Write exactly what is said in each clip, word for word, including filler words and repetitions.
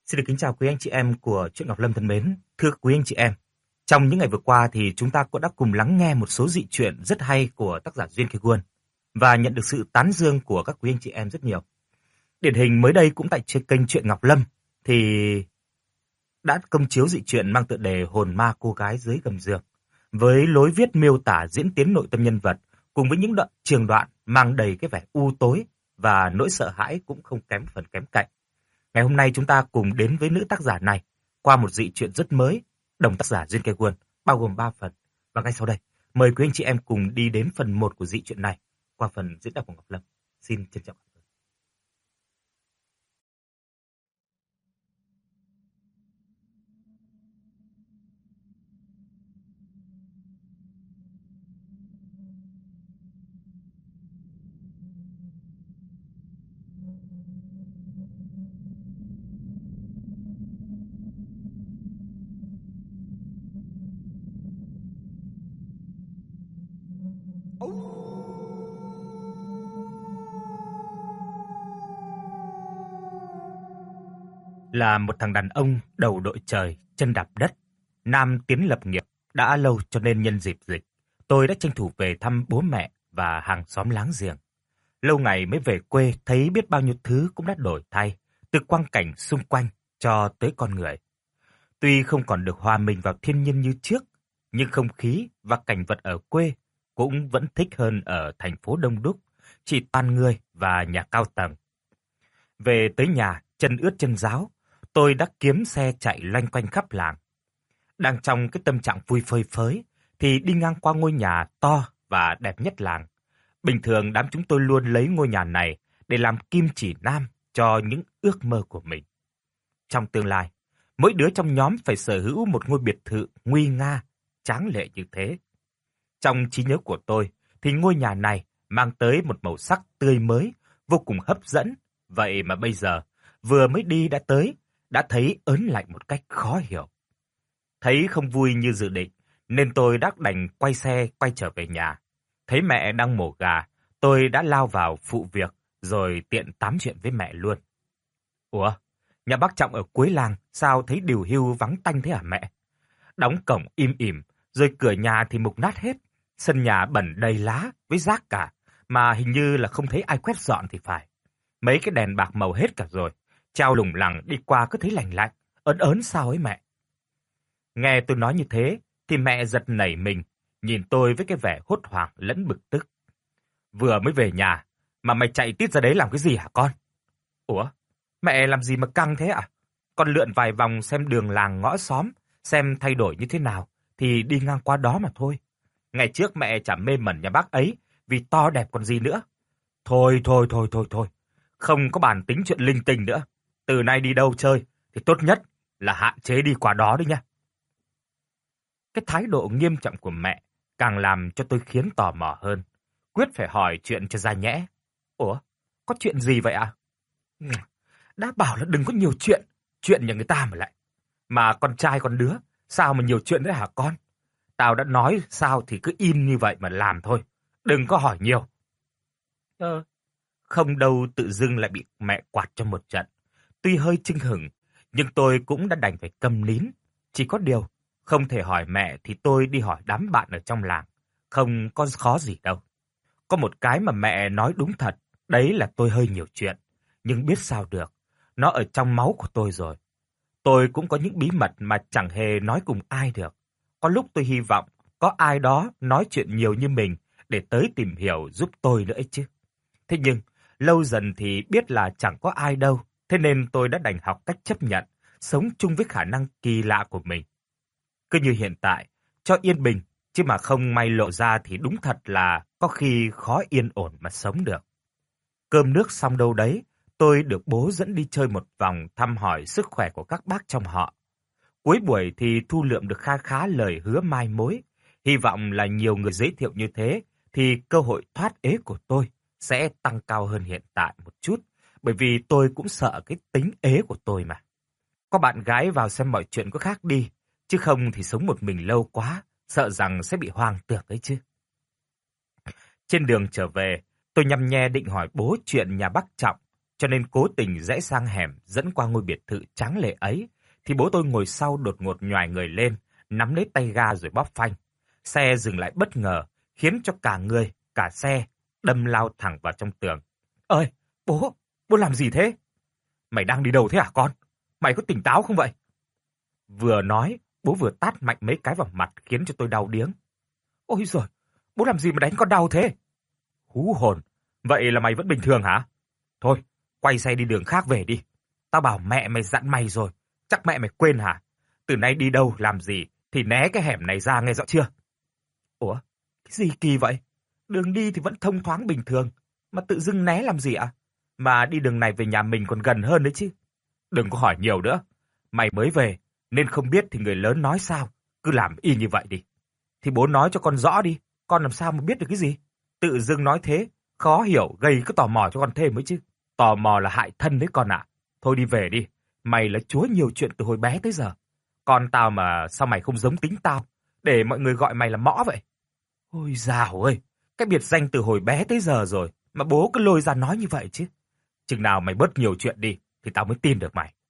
Xin được kính chào quý anh chị em của Truyện Ngọc Lâm thân mến. Thưa quý anh chị em, trong những ngày vừa qua thì chúng ta cũng đã cùng lắng nghe một số dị truyện rất hay của tác giả Duyên Khê Quân và nhận được sự tán dương của các quý anh chị em rất nhiều. Điển hình mới đây cũng tại trên kênh Truyện Ngọc Lâm thì đã công chiếu dị truyện mang tựa đề Hồn ma cô gái dưới gầm giường, với lối viết miêu tả diễn tiến nội tâm nhân vật cùng với những đoạn trường đoạn mang đầy cái vẻ u tối và nỗi sợ hãi cũng không kém phần kém cạnh. Ngày hôm nay chúng ta cùng đến với nữ tác giả này qua một dị truyện rất mới, đồng tác giả Duyên Khê Quân, bao gồm ba phần. Và ngay sau đây, mời quý anh chị em cùng đi đến phần một của dị truyện này qua phần diễn đọc của Ngọc Lâm. Xin trân trọng. Là một thằng đàn ông đầu đội trời, chân đạp đất, nam tiến lập nghiệp, đã lâu cho nên nhân dịp dịch, tôi đã tranh thủ về thăm bố mẹ và hàng xóm láng giềng. Lâu ngày mới về quê thấy biết bao nhiêu thứ cũng đã đổi thay, từ quang cảnh xung quanh cho tới con người. Tuy không còn được hòa mình vào thiên nhiên như trước, nhưng không khí và cảnh vật ở quê cũng vẫn thích hơn ở thành phố đông đúc, chỉ toàn người và nhà cao tầng. Về tới nhà, chân ướt chân ráo, tôi đã kiếm xe chạy loanh quanh khắp làng. Đang trong cái tâm trạng vui phơi phới, thì đi ngang qua ngôi nhà to và đẹp nhất làng. Bình thường đám chúng tôi luôn lấy ngôi nhà này để làm kim chỉ nam cho những ước mơ của mình. Trong tương lai, mỗi đứa trong nhóm phải sở hữu một ngôi biệt thự nguy nga, tráng lệ như thế. Trong trí nhớ của tôi, thì ngôi nhà này mang tới một màu sắc tươi mới, vô cùng hấp dẫn. Vậy mà bây giờ, vừa mới đi đã tới, đã thấy ớn lạnh một cách khó hiểu. Thấy không vui như dự định, nên tôi đã đành quay xe quay trở về nhà. Thấy mẹ đang mổ gà, tôi đã lao vào phụ việc, rồi tiện tám chuyện với mẹ luôn. Ủa, nhà bác Trọng ở cuối làng, sao thấy điều hưu vắng tanh thế hả mẹ? Đóng cổng im ỉm, rồi cửa nhà thì mục nát hết. Sân nhà bẩn đầy lá với rác cả, mà hình như là không thấy ai quét dọn thì phải. Mấy cái đèn bạc màu hết cả rồi, treo lủng lẳng đi qua cứ thấy lành lạnh, ớn ớn sao ấy mẹ. Nghe tôi nói như thế, thì mẹ giật nảy mình, nhìn tôi với cái vẻ hốt hoảng lẫn bực tức. Vừa mới về nhà, mà mày chạy tít ra đấy làm cái gì hả con? Ủa, mẹ làm gì mà căng thế ạ? À? Con lượn vài vòng xem đường làng ngõ xóm, xem thay đổi như thế nào, thì đi ngang qua đó mà thôi. Ngày trước mẹ chả mê mẩn nhà bác ấy, vì to đẹp còn gì nữa. Thôi thôi thôi thôi thôi, không có bàn tính chuyện linh tinh nữa. Từ nay đi đâu chơi, thì tốt nhất là hạn chế đi qua đó đấy nha. Cái thái độ nghiêm trọng của mẹ càng làm cho tôi khiến tò mò hơn. Quyết phải hỏi chuyện cho ra nhẽ. Ủa, có chuyện gì vậy ạ? À? Đã bảo là đừng có nhiều chuyện, chuyện nhà người ta mà lại. Mà con trai con đứa, sao mà nhiều chuyện đấy hả con? Tao đã nói sao thì cứ im như vậy mà làm thôi, đừng có hỏi nhiều. Ờ, không đâu tự dưng lại bị mẹ quạt cho một trận. Tuy hơi chưng hửng, nhưng tôi cũng đã đành phải câm nín. Chỉ có điều, không thể hỏi mẹ thì tôi đi hỏi đám bạn ở trong làng. Không có khó gì đâu. Có một cái mà mẹ nói đúng thật, đấy là tôi hơi nhiều chuyện. Nhưng biết sao được, nó ở trong máu của tôi rồi. Tôi cũng có những bí mật mà chẳng hề nói cùng ai được. Có lúc tôi hy vọng có ai đó nói chuyện nhiều như mình để tới tìm hiểu giúp tôi nữa ấy chứ. Thế nhưng, lâu dần thì biết là chẳng có ai đâu. Thế nên tôi đã đành học cách chấp nhận, sống chung với khả năng kỳ lạ của mình. Cứ như hiện tại, cho yên bình, chứ mà không may lộ ra thì đúng thật là có khi khó yên ổn mà sống được. Cơm nước xong đâu đấy, tôi được bố dẫn đi chơi một vòng thăm hỏi sức khỏe của các bác trong họ. Cuối buổi thì thu lượm được kha khá lời hứa mai mối. Hy vọng là nhiều người giới thiệu như thế thì cơ hội thoát ế của tôi sẽ tăng cao hơn hiện tại một chút. Bởi vì tôi cũng sợ cái tính ế của tôi mà. Có bạn gái vào xem mọi chuyện có khác đi, chứ không thì sống một mình lâu quá, sợ rằng sẽ bị hoang tưởng ấy chứ. Trên đường trở về, tôi nhăm nhe định hỏi bố chuyện nhà bác Trọng, cho nên cố tình rẽ sang hẻm dẫn qua ngôi biệt thự tráng lệ ấy, thì bố tôi ngồi sau đột ngột nhoài người lên, nắm lấy tay ga rồi bóp phanh. Xe dừng lại bất ngờ, khiến cho cả người, cả xe đâm lao thẳng vào trong tường. "Ơi, bố, bố làm gì thế?" "Mày đang đi đâu thế hả con? Mày có tỉnh táo không vậy?" Vừa nói, bố vừa tát mạnh mấy cái vào mặt khiến cho tôi đau điếng. "Ôi giời, bố làm gì mà đánh con đau thế?" "Hú hồn, vậy là mày vẫn bình thường hả? Thôi, quay xe đi đường khác về đi. Tao bảo mẹ mày dặn mày rồi, chắc mẹ mày quên hả? Từ nay đi đâu làm gì thì né cái hẻm này ra nghe rõ chưa?" "Ủa, cái gì kỳ vậy? Đường đi thì vẫn thông thoáng bình thường, mà tự dưng né làm gì ạ? Mà đi đường này về nhà mình còn gần hơn đấy chứ." "Đừng có hỏi nhiều nữa. Mày mới về nên không biết thì người lớn nói sao, cứ làm y như vậy đi." "Thì bố nói cho con rõ đi, con làm sao mà biết được cái gì? Tự dưng nói thế, khó hiểu gây cái tò mò cho con thêm mới chứ. Tò mò là hại thân đấy con ạ. Thôi đi về đi, mày là chúa nhiều chuyện từ hồi bé tới giờ. Con tao mà sao mày không giống tính tao, để mọi người gọi mày là mõ vậy?" "Ôi dào ơi, cái biệt danh từ hồi bé tới giờ rồi, mà bố cứ lôi ra nói như vậy chứ. Chừng nào mày bớt nhiều chuyện đi, thì tao mới tin được mày."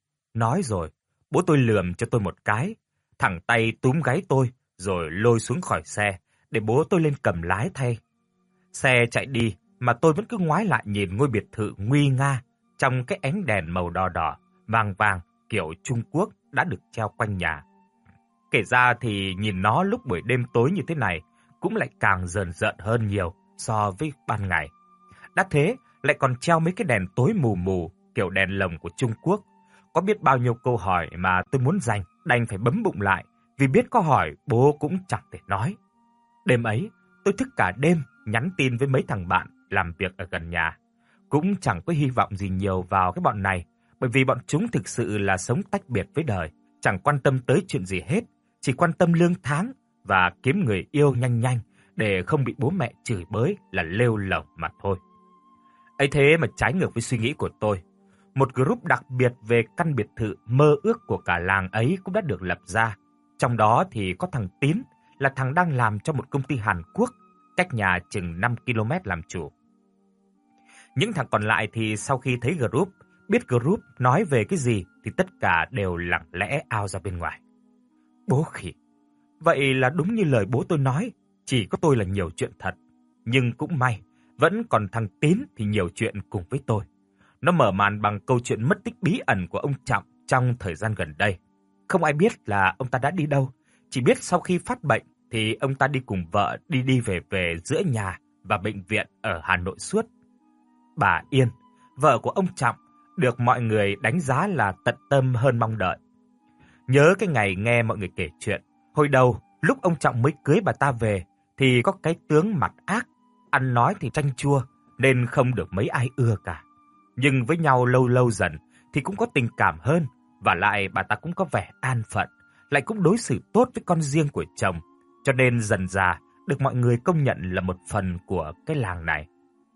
Nói rồi, bố tôi lườm cho tôi một cái, thẳng tay túm gáy tôi, rồi lôi xuống khỏi xe, để bố tôi lên cầm lái thay. Xe chạy đi, mà tôi vẫn cứ ngoái lại nhìn ngôi biệt thự nguy nga, trong cái ánh đèn màu đỏ đỏ, vàng vàng, kiểu Trung Quốc đã được treo quanh nhà. Kể ra thì nhìn nó lúc buổi đêm tối như thế này, cũng lại càng rờn rợn hơn nhiều so với ban ngày. Đã thế, lại còn treo mấy cái đèn tối mù mù, kiểu đèn lồng của Trung Quốc. Có biết bao nhiêu câu hỏi mà tôi muốn dành, đành phải bấm bụng lại, vì biết có hỏi bố cũng chẳng thể nói. Đêm ấy, tôi thức cả đêm, nhắn tin với mấy thằng bạn làm việc ở gần nhà. Cũng chẳng có hy vọng gì nhiều vào cái bọn này, bởi vì bọn chúng thực sự là sống tách biệt với đời, chẳng quan tâm tới chuyện gì hết, chỉ quan tâm lương tháng và kiếm người yêu nhanh nhanh để không bị bố mẹ chửi bới là lêu lổng mà thôi. Ấy thế mà trái ngược với suy nghĩ của tôi, một group đặc biệt về căn biệt thự mơ ước của cả làng ấy cũng đã được lập ra. Trong đó thì có thằng Tín, là thằng đang làm cho một công ty Hàn Quốc, cách nhà chừng năm ki lô mét làm chủ. Những thằng còn lại thì sau khi thấy group, biết group nói về cái gì thì tất cả đều lặng lẽ ao ra bên ngoài. Bố khỉ, vậy là đúng như lời bố tôi nói, chỉ có tôi là nhiều chuyện thật. Nhưng cũng may, vẫn còn thằng Tín thì nhiều chuyện cùng với tôi. Nó mở màn bằng câu chuyện mất tích bí ẩn của ông Trọng trong thời gian gần đây. Không ai biết là ông ta đã đi đâu, chỉ biết sau khi phát bệnh thì ông ta đi cùng vợ đi đi về về giữa nhà và bệnh viện ở Hà Nội suốt. Bà Yên, vợ của ông Trọng, được mọi người đánh giá là tận tâm hơn mong đợi. Nhớ cái ngày nghe mọi người kể chuyện, hồi đầu lúc ông Trọng mới cưới bà ta về thì có cái tướng mặt ác, ăn nói thì chanh chua nên không được mấy ai ưa cả. Nhưng với nhau lâu lâu dần thì cũng có tình cảm hơn, và lại bà ta cũng có vẻ an phận, lại cũng đối xử tốt với con riêng của chồng, cho nên dần dà được mọi người công nhận là một phần của cái làng này.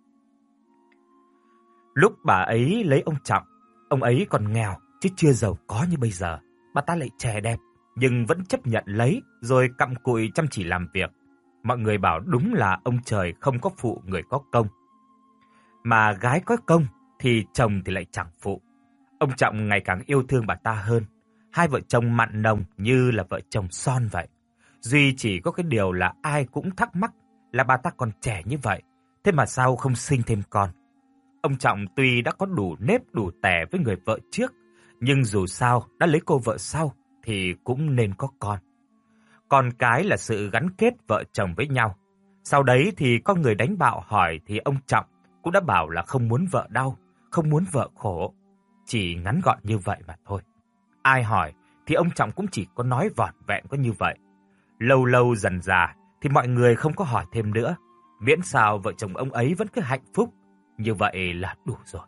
Lúc bà ấy lấy ông Trọng, ông ấy còn nghèo chứ chưa giàu có như bây giờ. Bà ta lại trẻ đẹp nhưng vẫn chấp nhận lấy rồi cặm cụi chăm chỉ làm việc. Mọi người bảo đúng là ông trời không có phụ người có công. Mà gái có công thì chồng thì lại chẳng phụ. Ông Trọng ngày càng yêu thương bà ta hơn. Hai vợ chồng mặn nồng như là vợ chồng son vậy. Duy chỉ có cái điều là ai cũng thắc mắc là bà ta còn trẻ như vậy, thế mà sao không sinh thêm con. Ông Trọng tuy đã có đủ nếp đủ tẻ với người vợ trước, nhưng dù sao đã lấy cô vợ sau thì cũng nên có con. Con cái là sự gắn kết vợ chồng với nhau. Sau đấy thì có người đánh bạo hỏi thì ông Trọng cũng đã bảo là không muốn vợ đau, không muốn vợ khổ. Chỉ ngắn gọn như vậy mà thôi. Ai hỏi thì ông Trọng cũng chỉ có nói vỏn vẹn có như vậy. Lâu lâu dần dà thì mọi người không có hỏi thêm nữa, miễn sao vợ chồng ông ấy vẫn cứ hạnh phúc, như vậy là đủ rồi.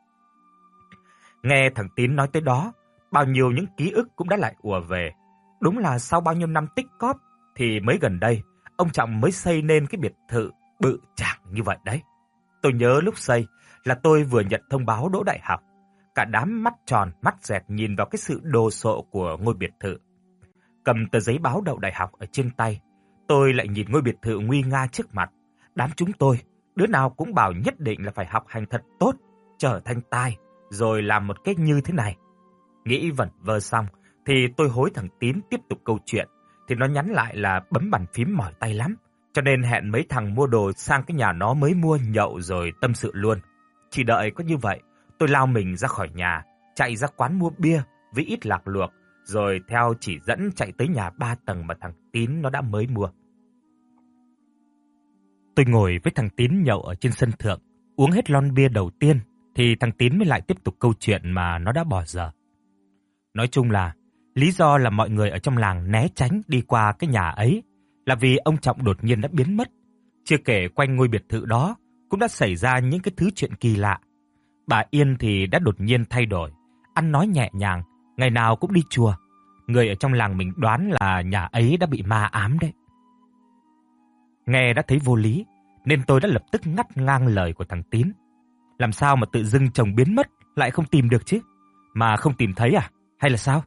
Nghe thằng Tín nói tới đó, bao nhiêu những ký ức cũng đã lại ùa về. Đúng là sau bao nhiêu năm tích cóp thì mới gần đây ông Trọng mới xây nên cái biệt thự bự chảng như vậy đấy. Tôi nhớ lúc xây là tôi vừa nhận thông báo đỗ đại học. Cả đám mắt tròn, mắt dẹt nhìn vào cái sự đồ sộ của ngôi biệt thự. Cầm tờ giấy báo đậu đại học ở trên tay, tôi lại nhìn ngôi biệt thự nguy nga trước mặt. Đám chúng tôi, đứa nào cũng bảo nhất định là phải học hành thật tốt, trở thành tài, rồi làm một cách như thế này. Nghĩ vẩn vơ xong, thì tôi hối thằng Tín tiếp tục câu chuyện, thì nó nhắn lại là bấm bàn phím mỏi tay lắm, cho nên hẹn mấy thằng mua đồ sang cái nhà nó mới mua nhậu rồi tâm sự luôn. Chỉ đợi có như vậy, tôi lao mình ra khỏi nhà, chạy ra quán mua bia với ít lạc luộc, rồi theo chỉ dẫn chạy tới nhà ba tầng mà thằng Tín nó đã mới mua. Tôi ngồi với thằng Tín nhậu ở trên sân thượng, uống hết lon bia đầu tiên, thì thằng Tín mới lại tiếp tục câu chuyện mà nó đã bỏ dở. Nói chung là, lý do là mọi người ở trong làng né tránh đi qua cái nhà ấy là vì ông Trọng đột nhiên đã biến mất. Chưa kể quanh ngôi biệt thự đó cũng đã xảy ra những cái thứ chuyện kỳ lạ. Bà Yên thì đã đột nhiên thay đổi, ăn nói nhẹ nhàng, ngày nào cũng đi chùa. Người ở trong làng mình đoán là nhà ấy đã bị ma ám đấy. Nghe đã thấy vô lý, nên tôi đã lập tức ngắt ngang lời của thằng Tín. Làm sao mà tự dưng chồng biến mất lại không tìm được chứ? Mà không tìm thấy à? Hay là sao?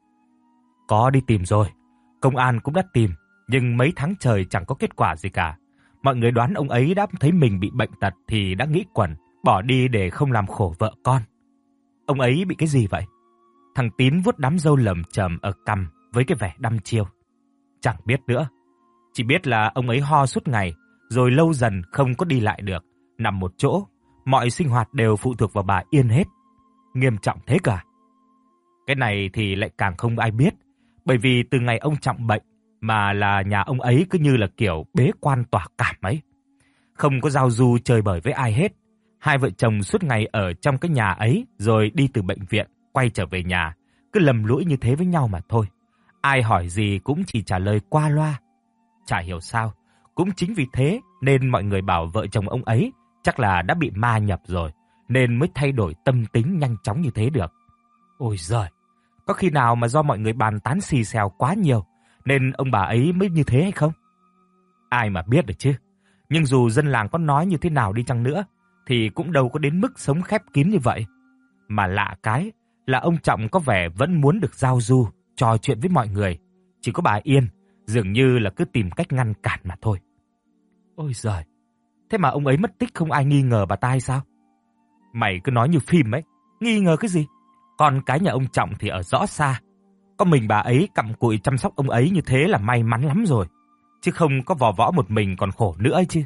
Có đi tìm rồi, công an cũng đã tìm, nhưng mấy tháng trời chẳng có kết quả gì cả. Mọi người đoán ông ấy đã thấy mình bị bệnh tật thì đã nghĩ quẩn, bỏ đi để không làm khổ vợ con. Ông ấy bị cái gì vậy? Thằng Tín vuốt đám râu lởm chởm ở cằm với cái vẻ đăm chiêu. Chẳng biết nữa, chỉ biết là ông ấy ho suốt ngày, rồi lâu dần không có đi lại được, nằm một chỗ, mọi sinh hoạt đều phụ thuộc vào bà Yên hết. Nghiêm trọng thế cả. Cái này thì lại càng không ai biết, bởi vì từ ngày ông Trọng bệnh mà là nhà ông ấy cứ như là kiểu bế quan tỏa cảm ấy. Không có giao du chơi bời với ai hết. Hai vợ chồng suốt ngày ở trong cái nhà ấy, rồi đi từ bệnh viện quay trở về nhà, cứ lầm lũi như thế với nhau mà thôi. Ai hỏi gì cũng chỉ trả lời qua loa. Chả hiểu sao, cũng chính vì thế nên mọi người bảo vợ chồng ông ấy chắc là đã bị ma nhập rồi, nên mới thay đổi tâm tính nhanh chóng như thế được. Ôi giời, có khi nào mà do mọi người bàn tán xì xèo quá nhiều nên ông bà ấy mới như thế hay không? Ai mà biết được chứ. Nhưng dù dân làng có nói như thế nào đi chăng nữa thì cũng đâu có đến mức sống khép kín như vậy. Mà lạ cái là ông Trọng có vẻ vẫn muốn được giao du, trò chuyện với mọi người. Chỉ có bà Yên dường như là cứ tìm cách ngăn cản mà thôi. Ôi giời, thế mà ông ấy mất tích không ai nghi ngờ bà ta hay sao? Mày cứ nói như phim ấy, nghi ngờ cái gì? Còn cái nhà ông Trọng thì ở rõ xa. Có mình bà ấy cặm cụi chăm sóc ông ấy như thế là may mắn lắm rồi. Chứ không có vò võ một mình còn khổ nữa ấy chứ.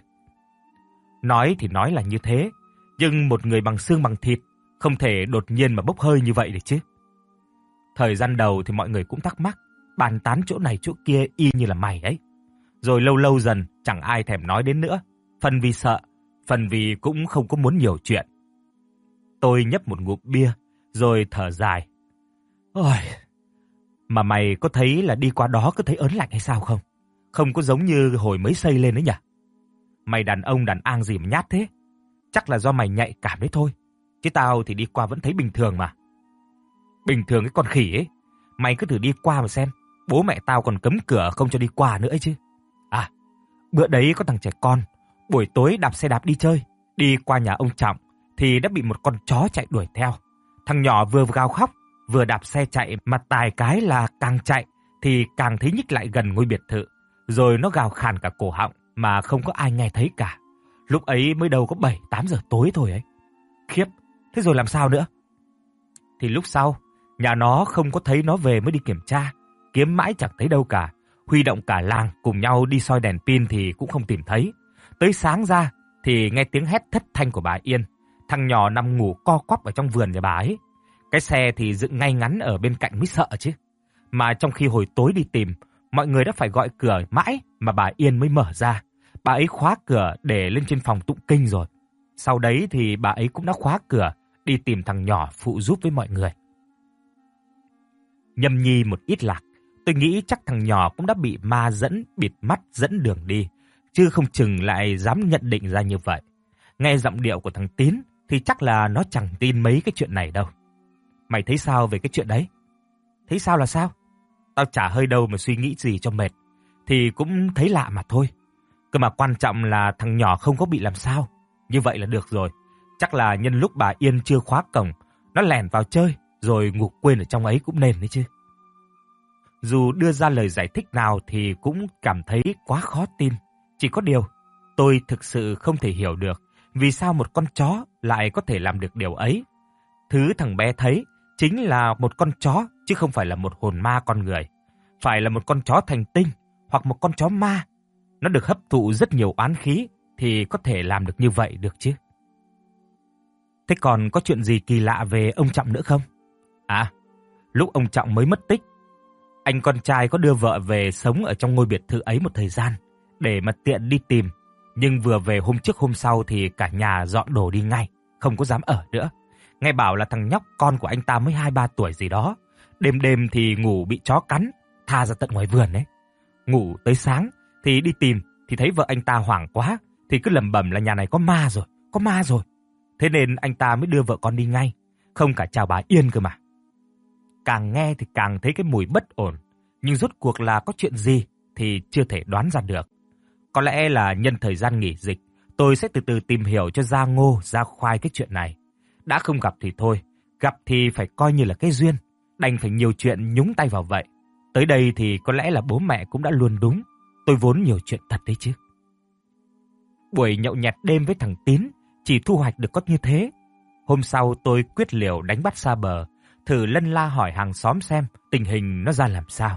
Nói thì nói là như thế, nhưng một người bằng xương bằng thịt không thể đột nhiên mà bốc hơi như vậy được chứ. Thời gian đầu thì mọi người cũng thắc mắc, bàn tán chỗ này chỗ kia y như là mày ấy. Rồi lâu lâu dần chẳng ai thèm nói đến nữa, phần vì sợ, phần vì cũng không có muốn nhiều chuyện. Tôi nhấp một ngụm bia, rồi thở dài. Ôi, mà mày có thấy là đi qua đó cứ thấy ớn lạnh hay sao không? Không có giống như hồi mới xây lên đấy nhỉ? Mày đàn ông đàn ang gì mà nhát thế? Chắc là do mày nhạy cảm đấy thôi. Chứ tao thì đi qua vẫn thấy bình thường mà. Bình thường cái con khỉ ấy. Mày cứ thử đi qua mà xem. Bố mẹ tao còn cấm cửa không cho đi qua nữa ấy chứ. À, bữa đấy có thằng trẻ con, buổi tối đạp xe đạp đi chơi, đi qua nhà ông Trọng thì đã bị một con chó chạy đuổi theo. Thằng nhỏ vừa gào khóc, vừa đạp xe chạy, mà tài cái là càng chạy thì càng thấy nhích lại gần ngôi biệt thự. Rồi nó gào khàn cả cổ họng mà không có ai nghe thấy cả. Lúc ấy mới đâu có bảy tám giờ tối thôi ấy. Khiếp, thế rồi làm sao nữa? Thì lúc sau, nhà nó không có thấy nó về mới đi kiểm tra. Kiếm mãi chẳng thấy đâu cả. Huy động cả làng cùng nhau đi soi đèn pin thì cũng không tìm thấy. Tới sáng ra thì nghe tiếng hét thất thanh của bà Yên. Thằng nhỏ nằm ngủ co quắp ở trong vườn nhà bà ấy. Cái xe thì dựng ngay ngắn ở bên cạnh mới sợ chứ. Mà trong khi hồi tối đi tìm, mọi người đã phải gọi cửa mãi mà bà Yên mới mở ra. Bà ấy khóa cửa để lên trên phòng tụng kinh rồi. Sau đấy thì bà ấy cũng đã khóa cửa đi tìm thằng nhỏ phụ giúp với mọi người. Nhâm nhi một ít lạc, tôi nghĩ chắc thằng nhỏ cũng đã bị ma dẫn, bịt mắt dẫn đường đi, chứ không chừng lại dám nhận định ra như vậy. Nghe giọng điệu của thằng Tín thì chắc là nó chẳng tin mấy cái chuyện này đâu. Mày thấy sao về cái chuyện đấy? Thấy sao là sao? Tao chả hơi đâu mà suy nghĩ gì cho mệt, thì cũng thấy lạ mà thôi. Cơ mà quan trọng là thằng nhỏ không có bị làm sao. Như vậy là được rồi. Chắc là nhân lúc bà Yên chưa khóa cổng, nó lẻn vào chơi rồi ngủ quên ở trong ấy cũng nên đấy chứ. Dù đưa ra lời giải thích nào thì cũng cảm thấy quá khó tin. Chỉ có điều, tôi thực sự không thể hiểu được Vì sao một con chó lại có thể làm được điều ấy? Thứ thằng bé thấy chính là một con chó chứ không phải là một hồn ma con người. Phải là một con chó thành tinh hoặc một con chó ma. Nó được hấp thụ rất nhiều oán khí thì có thể làm được như vậy được chứ. Thế còn có chuyện gì kỳ lạ về ông Trọng nữa không? À, lúc ông Trọng mới mất tích, anh con trai có đưa vợ về sống ở trong ngôi biệt thự ấy một thời gian để mà tiện đi tìm. Nhưng vừa về hôm trước hôm sau thì cả nhà dọn đồ đi ngay, không có dám ở nữa. Nghe bảo là thằng nhóc con của anh ta mới hai ba tuổi gì đó, đêm đêm thì ngủ bị chó cắn, tha ra tận ngoài vườn ấy. Ngủ tới sáng thì đi tìm thì thấy vợ anh ta hoảng quá, thì cứ lẩm bẩm là nhà này có ma rồi, có ma rồi. Thế nên anh ta mới đưa vợ con đi ngay, không cả chào bà Yên cơ mà. Càng nghe thì càng thấy cái mùi bất ổn, nhưng rốt cuộc là có chuyện gì thì chưa thể đoán ra được. Có lẽ là nhân thời gian nghỉ dịch, tôi sẽ từ từ tìm hiểu cho ra ngô, ra khoai cái chuyện này. Đã không gặp thì thôi, gặp thì phải coi như là cái duyên, đành phải nhiều chuyện nhúng tay vào vậy. Tới đây thì có lẽ là bố mẹ cũng đã luôn đúng, tôi vốn nhiều chuyện thật đấy chứ. Buổi nhậu nhẹt đêm với thằng Tín chỉ thu hoạch được có như thế. Hôm sau tôi quyết liều đánh bắt xa bờ, thử lân la hỏi hàng xóm xem tình hình nó ra làm sao.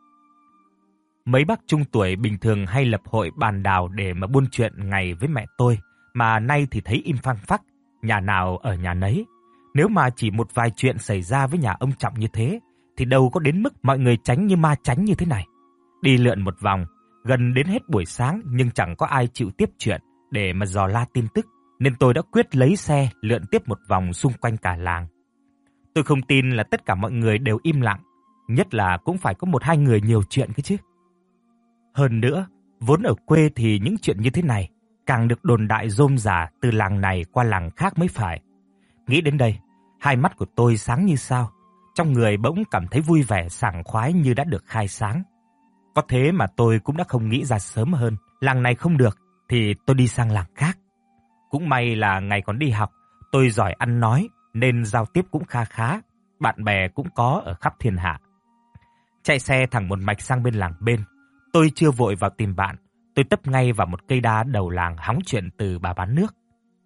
Mấy bác trung tuổi bình thường hay lập hội bàn đào để mà buôn chuyện ngày với mẹ tôi, mà nay thì thấy im phăng phắc, nhà nào ở nhà nấy. Nếu mà chỉ một vài chuyện xảy ra với nhà ông Trọng như thế, thì đâu có đến mức mọi người tránh như ma tránh như thế này. Đi lượn một vòng, gần đến hết buổi sáng nhưng chẳng có ai chịu tiếp chuyện để mà dò la tin tức, nên tôi đã quyết lấy xe lượn tiếp một vòng xung quanh cả làng. Tôi không tin là tất cả mọi người đều im lặng, nhất là cũng phải có một hai người nhiều chuyện cái chứ. Hơn nữa, vốn ở quê thì những chuyện như thế này càng được đồn đại rôm rả từ làng này qua làng khác mới phải. Nghĩ đến đây, hai mắt của tôi sáng như sao, trong người bỗng cảm thấy vui vẻ sảng khoái như đã được khai sáng. Có thế mà tôi cũng đã không nghĩ ra sớm hơn, làng này không được thì tôi đi sang làng khác. Cũng may là ngày còn đi học, tôi giỏi ăn nói nên giao tiếp cũng kha khá, bạn bè cũng có ở khắp thiên hạ. Chạy xe thẳng một mạch sang bên làng bên, tôi chưa vội vào tìm bạn, tôi tấp ngay vào một cây đa đầu làng hóng chuyện từ bà bán nước.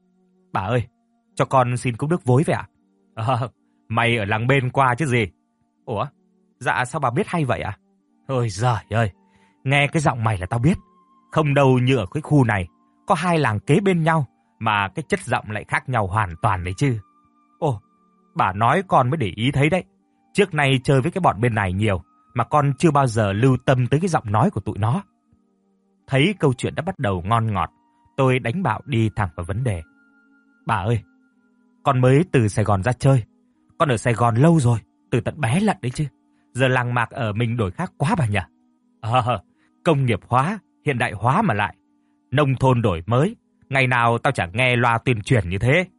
Bà ơi, cho con xin cốc nước vối vậy ạ? Ờ, mày ở làng bên qua chứ gì? Ủa, dạ sao bà biết hay vậy ạ? Ôi giời ơi, nghe cái giọng mày là tao biết. Không đâu như ở cái khu này, có hai làng kế bên nhau, mà cái chất giọng lại khác nhau hoàn toàn đấy chứ. Ồ, bà nói con mới để ý thấy đấy. Trước nay chơi với cái bọn bên này nhiều, mà con chưa bao giờ lưu tâm tới cái giọng nói của tụi nó. Thấy câu chuyện đã bắt đầu ngon ngọt, tôi đánh bạo đi thẳng vào vấn đề. Bà ơi, con mới từ Sài Gòn ra chơi. Con ở Sài Gòn lâu rồi, từ tận bé lận đấy chứ. Giờ làng mạc ở mình đổi khác quá bà nhỉ? Ờ, công nghiệp hóa, hiện đại hóa mà lại. Nông thôn đổi mới, ngày nào tao chẳng nghe loa tuyên truyền như thế.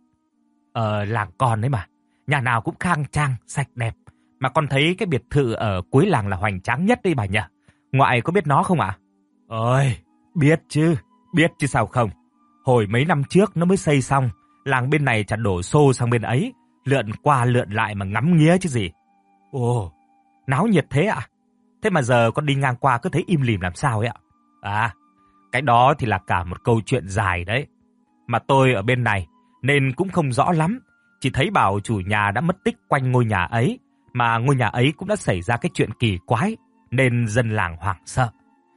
Ờ, làng con đấy mà, nhà nào cũng khang trang, sạch đẹp. Mà con thấy cái biệt thự ở cuối làng là hoành tráng nhất đấy bà nhỉ? Ngoại có biết nó không ạ? Ôi, biết chứ, biết chứ sao không. Hồi mấy năm trước nó mới xây xong, làng bên này chả đổ xô sang bên ấy, lượn qua lượn lại mà ngắm nghía chứ gì. Ồ, náo nhiệt thế ạ? Thế mà giờ con đi ngang qua cứ thấy im lìm làm sao ấy ạ? À, cái đó thì là cả một câu chuyện dài đấy. Mà tôi ở bên này nên cũng không rõ lắm, chỉ thấy bảo chủ nhà đã mất tích quanh ngôi nhà ấy, mà ngôi nhà ấy cũng đã xảy ra cái chuyện kỳ quái, nên dân làng hoảng sợ.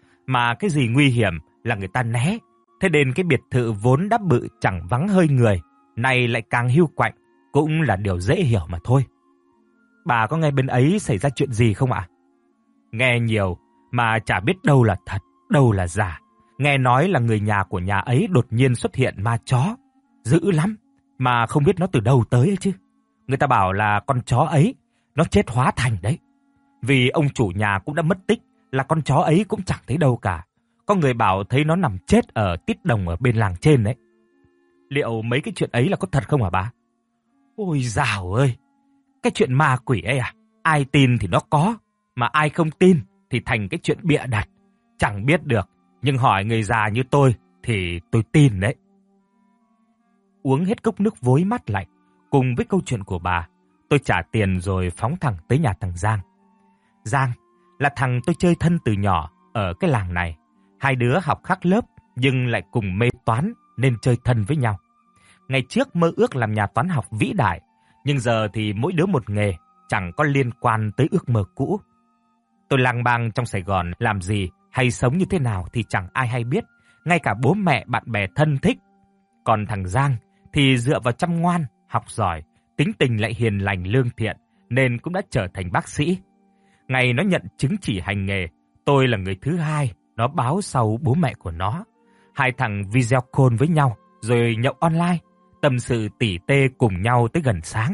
Mà cái gì nguy hiểm là người ta né, thế nên cái biệt thự vốn đã bự chẳng vắng hơi người, nay lại càng hiu quạnh, cũng là điều dễ hiểu mà thôi. Bà có nghe bên ấy xảy ra chuyện gì không ạ? Nghe nhiều, mà chả biết đâu là thật, đâu là giả. Nghe nói là người nhà của nhà ấy đột nhiên xuất hiện ma chó, dữ lắm, mà không biết nó từ đâu tới ấy chứ. Người ta bảo là con chó ấy, nó chết hóa thành đấy. Vì ông chủ nhà cũng đã mất tích, là con chó ấy cũng chẳng thấy đâu cả. Có người bảo thấy nó nằm chết ở tít đồng ở bên làng trên đấy. Liệu mấy cái chuyện ấy là có thật không hả bà? Ôi dào ơi, cái chuyện ma quỷ ấy à, ai tin thì nó có, mà ai không tin thì thành cái chuyện bịa đặt. Chẳng biết được, nhưng hỏi người già như tôi thì tôi tin đấy. Uống hết cốc nước vối mát lạnh, cùng với câu chuyện của bà, tôi trả tiền rồi phóng thẳng tới nhà thằng Giang. Giang là thằng tôi chơi thân từ nhỏ ở cái làng này. Hai đứa học khác lớp nhưng lại cùng mê toán nên chơi thân với nhau. Ngày trước mơ ước làm nhà toán học vĩ đại, nhưng giờ thì mỗi đứa một nghề, chẳng có liên quan tới ước mơ cũ. Tôi lang bang trong Sài Gòn làm gì hay sống như thế nào thì chẳng ai hay biết, ngay cả bố mẹ bạn bè thân thích. Còn thằng Giang thì dựa vào chăm ngoan, học giỏi, tính tình lại hiền lành lương thiện nên cũng đã trở thành bác sĩ. Ngày nó nhận chứng chỉ hành nghề, tôi là người thứ hai nó báo sau bố mẹ của nó. Hai thằng video call với nhau rồi nhậu online, tâm sự tỉ tê cùng nhau tới gần sáng.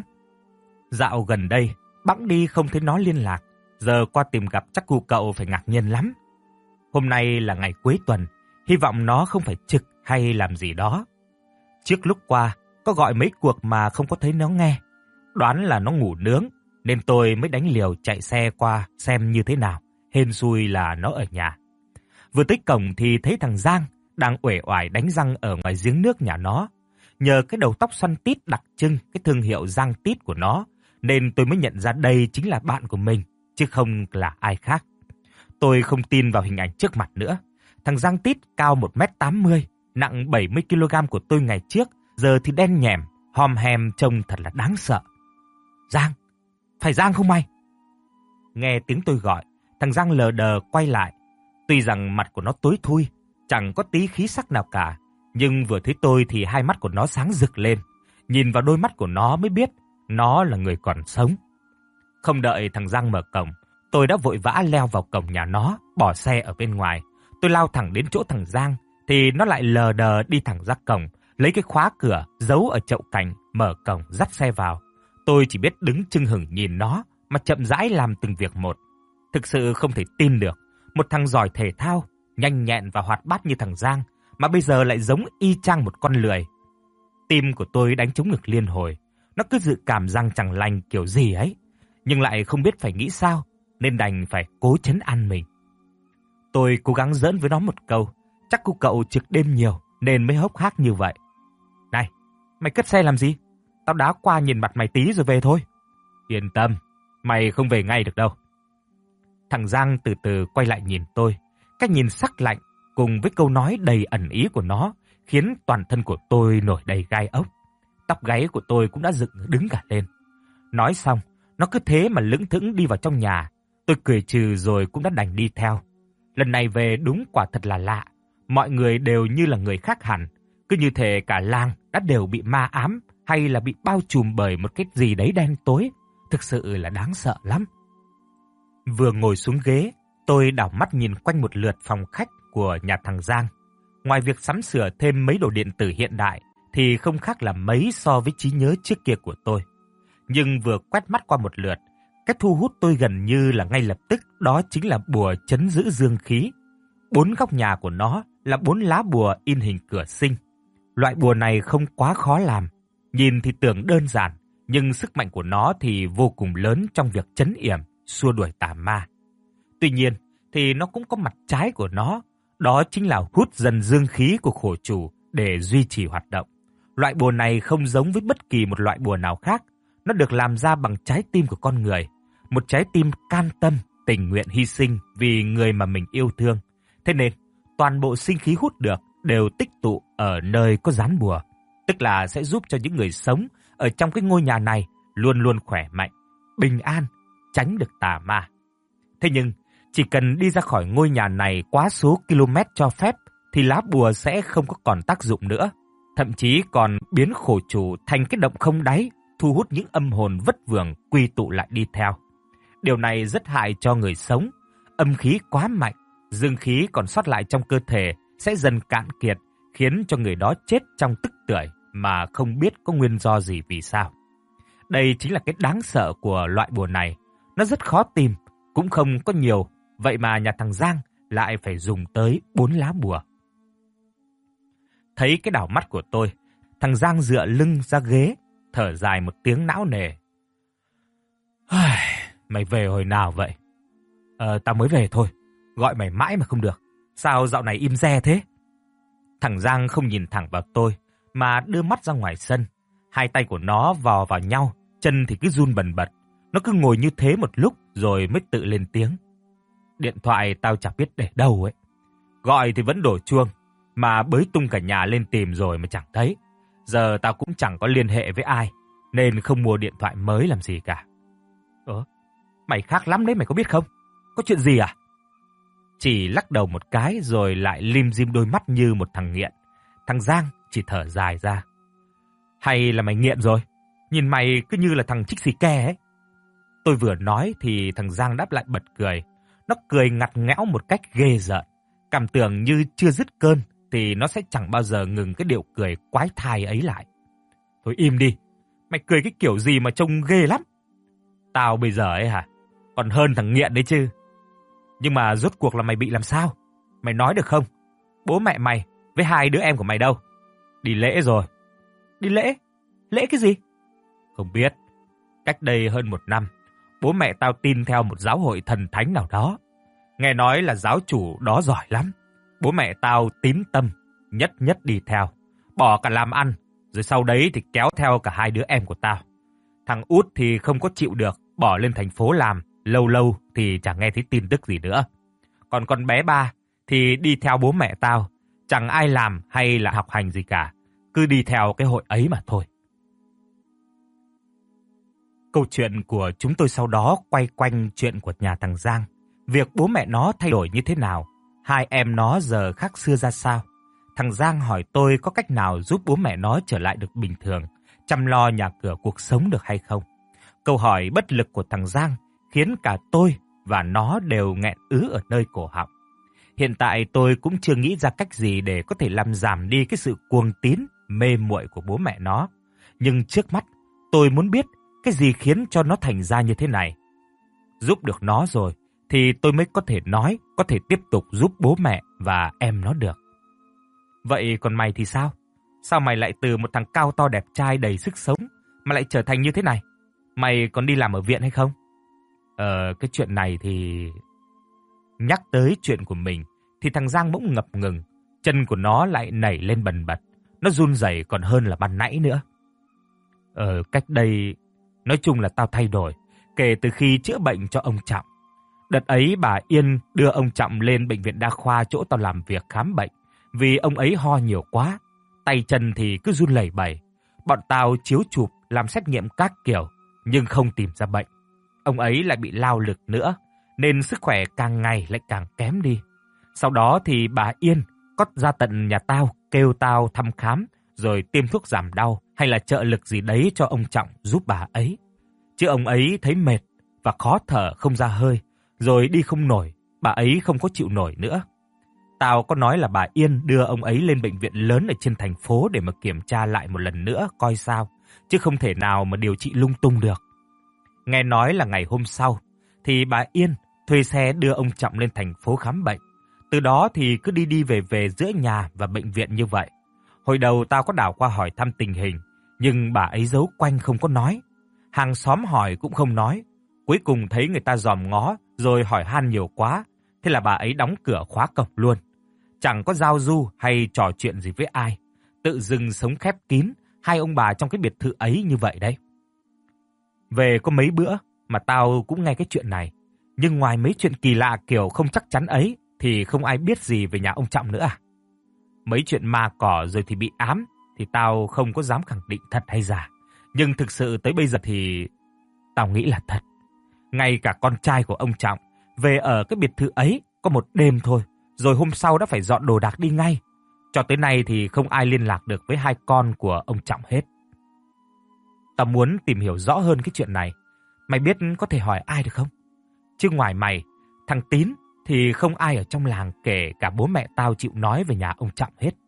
Dạo gần đây, bẵng đi không thấy nó liên lạc, giờ qua tìm gặp chắc cu cậu phải ngạc nhiên lắm. Hôm nay là ngày cuối tuần, hy vọng nó không phải trực hay làm gì đó. Trước lúc qua, có gọi mấy cuộc mà không có thấy nó nghe. Đoán là nó ngủ nướng, nên tôi mới đánh liều chạy xe qua xem như thế nào. Hên xui là nó ở nhà. Vừa tới cổng thì thấy thằng Giang đang uể oải đánh răng ở ngoài giếng nước nhà nó. Nhờ cái đầu tóc xoăn tít đặc trưng cái thương hiệu Giang Tít của nó, nên tôi mới nhận ra đây chính là bạn của mình, chứ không là ai khác. Tôi không tin vào hình ảnh trước mặt nữa. Thằng Giang Tít cao một mét tám mươi, nặng bảy mươi ki lô gam của tôi ngày trước, giờ thì đen nhẻm, hòm hèm trông thật là đáng sợ. Giang, phải Giang không mày? Nghe tiếng tôi gọi, thằng Giang lờ đờ quay lại. Tuy rằng mặt của nó tối thui, chẳng có tí khí sắc nào cả, nhưng vừa thấy tôi thì hai mắt của nó sáng rực lên. Nhìn vào đôi mắt của nó mới biết nó là người còn sống. Không đợi thằng Giang mở cổng, tôi đã vội vã leo vào cổng nhà nó, bỏ xe ở bên ngoài. Tôi lao thẳng đến chỗ thằng Giang, thì nó lại lờ đờ đi thẳng ra cổng, lấy cái khóa cửa, giấu ở chậu cảnh, mở cổng dắt xe vào. Tôi chỉ biết đứng chưng hửng nhìn nó, mà chậm rãi làm từng việc một. Thực sự không thể tin được, một thằng giỏi thể thao, nhanh nhẹn và hoạt bát như thằng Giang, mà bây giờ lại giống y chang một con lười. Tim của tôi đánh trống ngực liên hồi, nó cứ dự cảm Giang chẳng lành kiểu gì ấy, nhưng lại không biết phải nghĩ sao, nên đành phải cố trấn an mình. Tôi cố gắng giỡn với nó một câu, chắc cô cậu trực đêm nhiều nên mới hốc hác như vậy. Này, mày cất xe làm gì? Tao đá qua nhìn mặt mày tí rồi về thôi. Yên tâm, mày không về ngay được đâu. Thằng Giang từ từ quay lại nhìn tôi, cách nhìn sắc lạnh cùng với câu nói đầy ẩn ý của nó khiến toàn thân của tôi nổi đầy gai ốc. Tóc gáy của tôi cũng đã dựng đứng cả lên. Nói xong, nó cứ thế mà lững thững đi vào trong nhà. Tôi cười trừ rồi cũng đã đành đi theo. Lần này về đúng quả thật là lạ. Mọi người đều như là người khác hẳn. Cứ như thể cả làng đã đều bị ma ám hay là bị bao trùm bởi một cái gì đấy đen tối. Thực sự là đáng sợ lắm. Vừa ngồi xuống ghế, tôi đảo mắt nhìn quanh một lượt phòng khách của nhà thằng Giang. Ngoài việc sắm sửa thêm mấy đồ điện tử hiện đại thì không khác là mấy so với trí nhớ trước kia của tôi. Nhưng vừa quét mắt qua một lượt, cái thu hút tôi gần như là ngay lập tức đó chính là bùa trấn giữ dương khí. Bốn góc nhà của nó là bốn lá bùa in hình cửa sinh. Loại bùa này không quá khó làm, nhìn thì tưởng đơn giản, nhưng sức mạnh của nó thì vô cùng lớn trong việc trấn yểm, xua đuổi tà ma. Tuy nhiên thì nó cũng có mặt trái của nó, đó chính là hút dần dương khí của khổ chủ để duy trì hoạt động. Loại bùa này không giống với bất kỳ một loại bùa nào khác, nó được làm ra bằng trái tim của con người, một trái tim can tâm, tình nguyện hy sinh vì người mà mình yêu thương. Thế nên, toàn bộ sinh khí hút được đều tích tụ ở nơi có dán bùa, tức là sẽ giúp cho những người sống ở trong cái ngôi nhà này luôn luôn khỏe mạnh, bình an, tránh được tà ma. Thế nhưng, chỉ cần đi ra khỏi ngôi nhà này quá số km cho phép thì lá bùa sẽ không có còn tác dụng nữa, thậm chí còn biến khổ chủ thành cái động không đáy, thu hút những âm hồn vất vưởng quy tụ lại đi theo. Điều này rất hại cho người sống, âm khí quá mạnh, dương khí còn sót lại trong cơ thể sẽ dần cạn kiệt, khiến cho người đó chết trong tức tưởi mà không biết có nguyên do gì vì sao. Đây chính là cái đáng sợ của loại bùa này, nó rất khó tìm, cũng không có nhiều, vậy mà nhà thằng Giang lại phải dùng tới bốn lá bùa. Thấy cái đảo mắt của tôi, thằng Giang dựa lưng ra ghế, thở dài một tiếng não nề. Mày về hồi nào vậy? Ờ, tao mới về thôi, gọi mày mãi mà không được. Sao dạo này im re thế? Thằng Giang không nhìn thẳng vào tôi, mà đưa mắt ra ngoài sân. Hai tay của nó vò vào nhau, chân thì cứ run bần bật. Nó cứ ngồi như thế một lúc rồi mới tự lên tiếng. Điện thoại tao chẳng biết để đâu ấy. Gọi thì vẫn đổ chuông, mà bới tung cả nhà lên tìm rồi mà chẳng thấy. Giờ tao cũng chẳng có liên hệ với ai, nên không mua điện thoại mới làm gì cả. Ơ, mày khác lắm đấy, mày có biết không? Có chuyện gì à? Chỉ lắc đầu một cái rồi lại lim dim đôi mắt như một thằng nghiện. Thằng Giang chỉ thở dài ra. Hay là mày nghiện rồi? Nhìn mày cứ như là thằng chích xì ke ấy. Tôi vừa nói thì thằng Giang đáp lại bật cười. Nó cười ngặt nghẽo một cách ghê rợn. Cảm tưởng như chưa dứt cơn thì nó sẽ chẳng bao giờ ngừng cái điệu cười quái thai ấy lại. Thôi im đi, mày cười cái kiểu gì mà trông ghê lắm. Tao bây giờ ấy hả, còn hơn thằng nghiện đấy chứ. Nhưng mà rốt cuộc là mày bị làm sao? Mày nói được không? Bố mẹ mày với hai đứa em của mày đâu? Đi lễ rồi. Đi lễ? Lễ cái gì? Không biết. Cách đây hơn một năm, bố mẹ tao tin theo một giáo hội thần thánh nào đó. Nghe nói là giáo chủ đó giỏi lắm. Bố mẹ tao tín tâm, nhất nhất đi theo. Bỏ cả làm ăn, rồi sau đấy thì kéo theo cả hai đứa em của tao. Thằng út thì không có chịu được, bỏ lên thành phố làm. Lâu lâu thì chẳng nghe thấy tin tức gì nữa. Còn con bé ba thì đi theo bố mẹ tao. Chẳng ai làm hay là học hành gì cả. Cứ đi theo cái hội ấy mà thôi. Câu chuyện của chúng tôi sau đó quay quanh chuyện của nhà thằng Giang. Việc bố mẹ nó thay đổi như thế nào, hai em nó giờ khác xưa ra sao. Thằng Giang hỏi tôi có cách nào giúp bố mẹ nó trở lại được bình thường, chăm lo nhà cửa cuộc sống được hay không. Câu hỏi bất lực của thằng Giang khiến cả tôi và nó đều nghẹn ứ ở nơi cổ họng. Hiện tại tôi cũng chưa nghĩ ra cách gì để có thể làm giảm đi cái sự cuồng tín, mê muội của bố mẹ nó. Nhưng trước mắt, tôi muốn biết cái gì khiến cho nó thành ra như thế này. Giúp được nó rồi, thì tôi mới có thể nói, có thể tiếp tục giúp bố mẹ và em nó được. Vậy còn mày thì sao? Sao mày lại từ một thằng cao to đẹp trai đầy sức sống mà lại trở thành như thế này? Mày còn đi làm ở viện hay không? Ờ, cái chuyện này thì... Nhắc tới chuyện của mình thì thằng Giang bỗng ngập ngừng, chân của nó lại nảy lên bần bật, nó run rẩy còn hơn là ban nãy nữa. Ờ, cách đây, nói chung là tao thay đổi kể từ khi chữa bệnh cho ông Trọng. Đợt ấy bà Yên đưa ông Trọng lên bệnh viện đa khoa chỗ tao làm việc khám bệnh, vì ông ấy ho nhiều quá, tay chân thì cứ run lẩy bẩy. Bọn tao chiếu chụp, làm xét nghiệm các kiểu, nhưng không tìm ra bệnh. Ông ấy lại bị lao lực nữa, nên sức khỏe càng ngày lại càng kém đi. Sau đó thì bà Yên có ra tận nhà tao kêu tao thăm khám, rồi tiêm thuốc giảm đau hay là trợ lực gì đấy cho ông Trọng giúp bà ấy. Chứ ông ấy thấy mệt và khó thở không ra hơi, rồi đi không nổi, bà ấy không có chịu nổi nữa. Tao có nói là bà Yên đưa ông ấy lên bệnh viện lớn ở trên thành phố để mà kiểm tra lại một lần nữa coi sao, chứ không thể nào mà điều trị lung tung được. Nghe nói là ngày hôm sau thì bà Yên thuê xe đưa ông Trọng lên thành phố khám bệnh. Từ đó thì cứ đi đi về về giữa nhà và bệnh viện như vậy. Hồi đầu tao có đảo qua hỏi thăm tình hình, nhưng bà ấy giấu quanh không có nói. Hàng xóm hỏi cũng không nói. Cuối cùng thấy người ta dòm ngó rồi hỏi han nhiều quá, thế là bà ấy đóng cửa khóa cổng luôn. Chẳng có giao du hay trò chuyện gì với ai, tự dưng sống khép kín hai ông bà trong cái biệt thự ấy như vậy đấy. Về có mấy bữa mà tao cũng nghe cái chuyện này, nhưng ngoài mấy chuyện kỳ lạ kiểu không chắc chắn ấy thì không ai biết gì về nhà ông Trọng nữa à. Mấy chuyện ma cỏ rồi thì bị ám thì tao không có dám khẳng định thật hay giả, nhưng thực sự tới bây giờ thì tao nghĩ là thật. Ngay cả con trai của ông Trọng về ở cái biệt thự ấy có một đêm thôi, rồi hôm sau đã phải dọn đồ đạc đi ngay. Cho tới nay thì không ai liên lạc được với hai con của ông Trọng hết. Tao muốn tìm hiểu rõ hơn cái chuyện này. Mày biết có thể hỏi ai được không? Chứ ngoài mày, thằng Tín thì không ai ở trong làng kể cả bố mẹ tao chịu nói về nhà ông Trọng hết.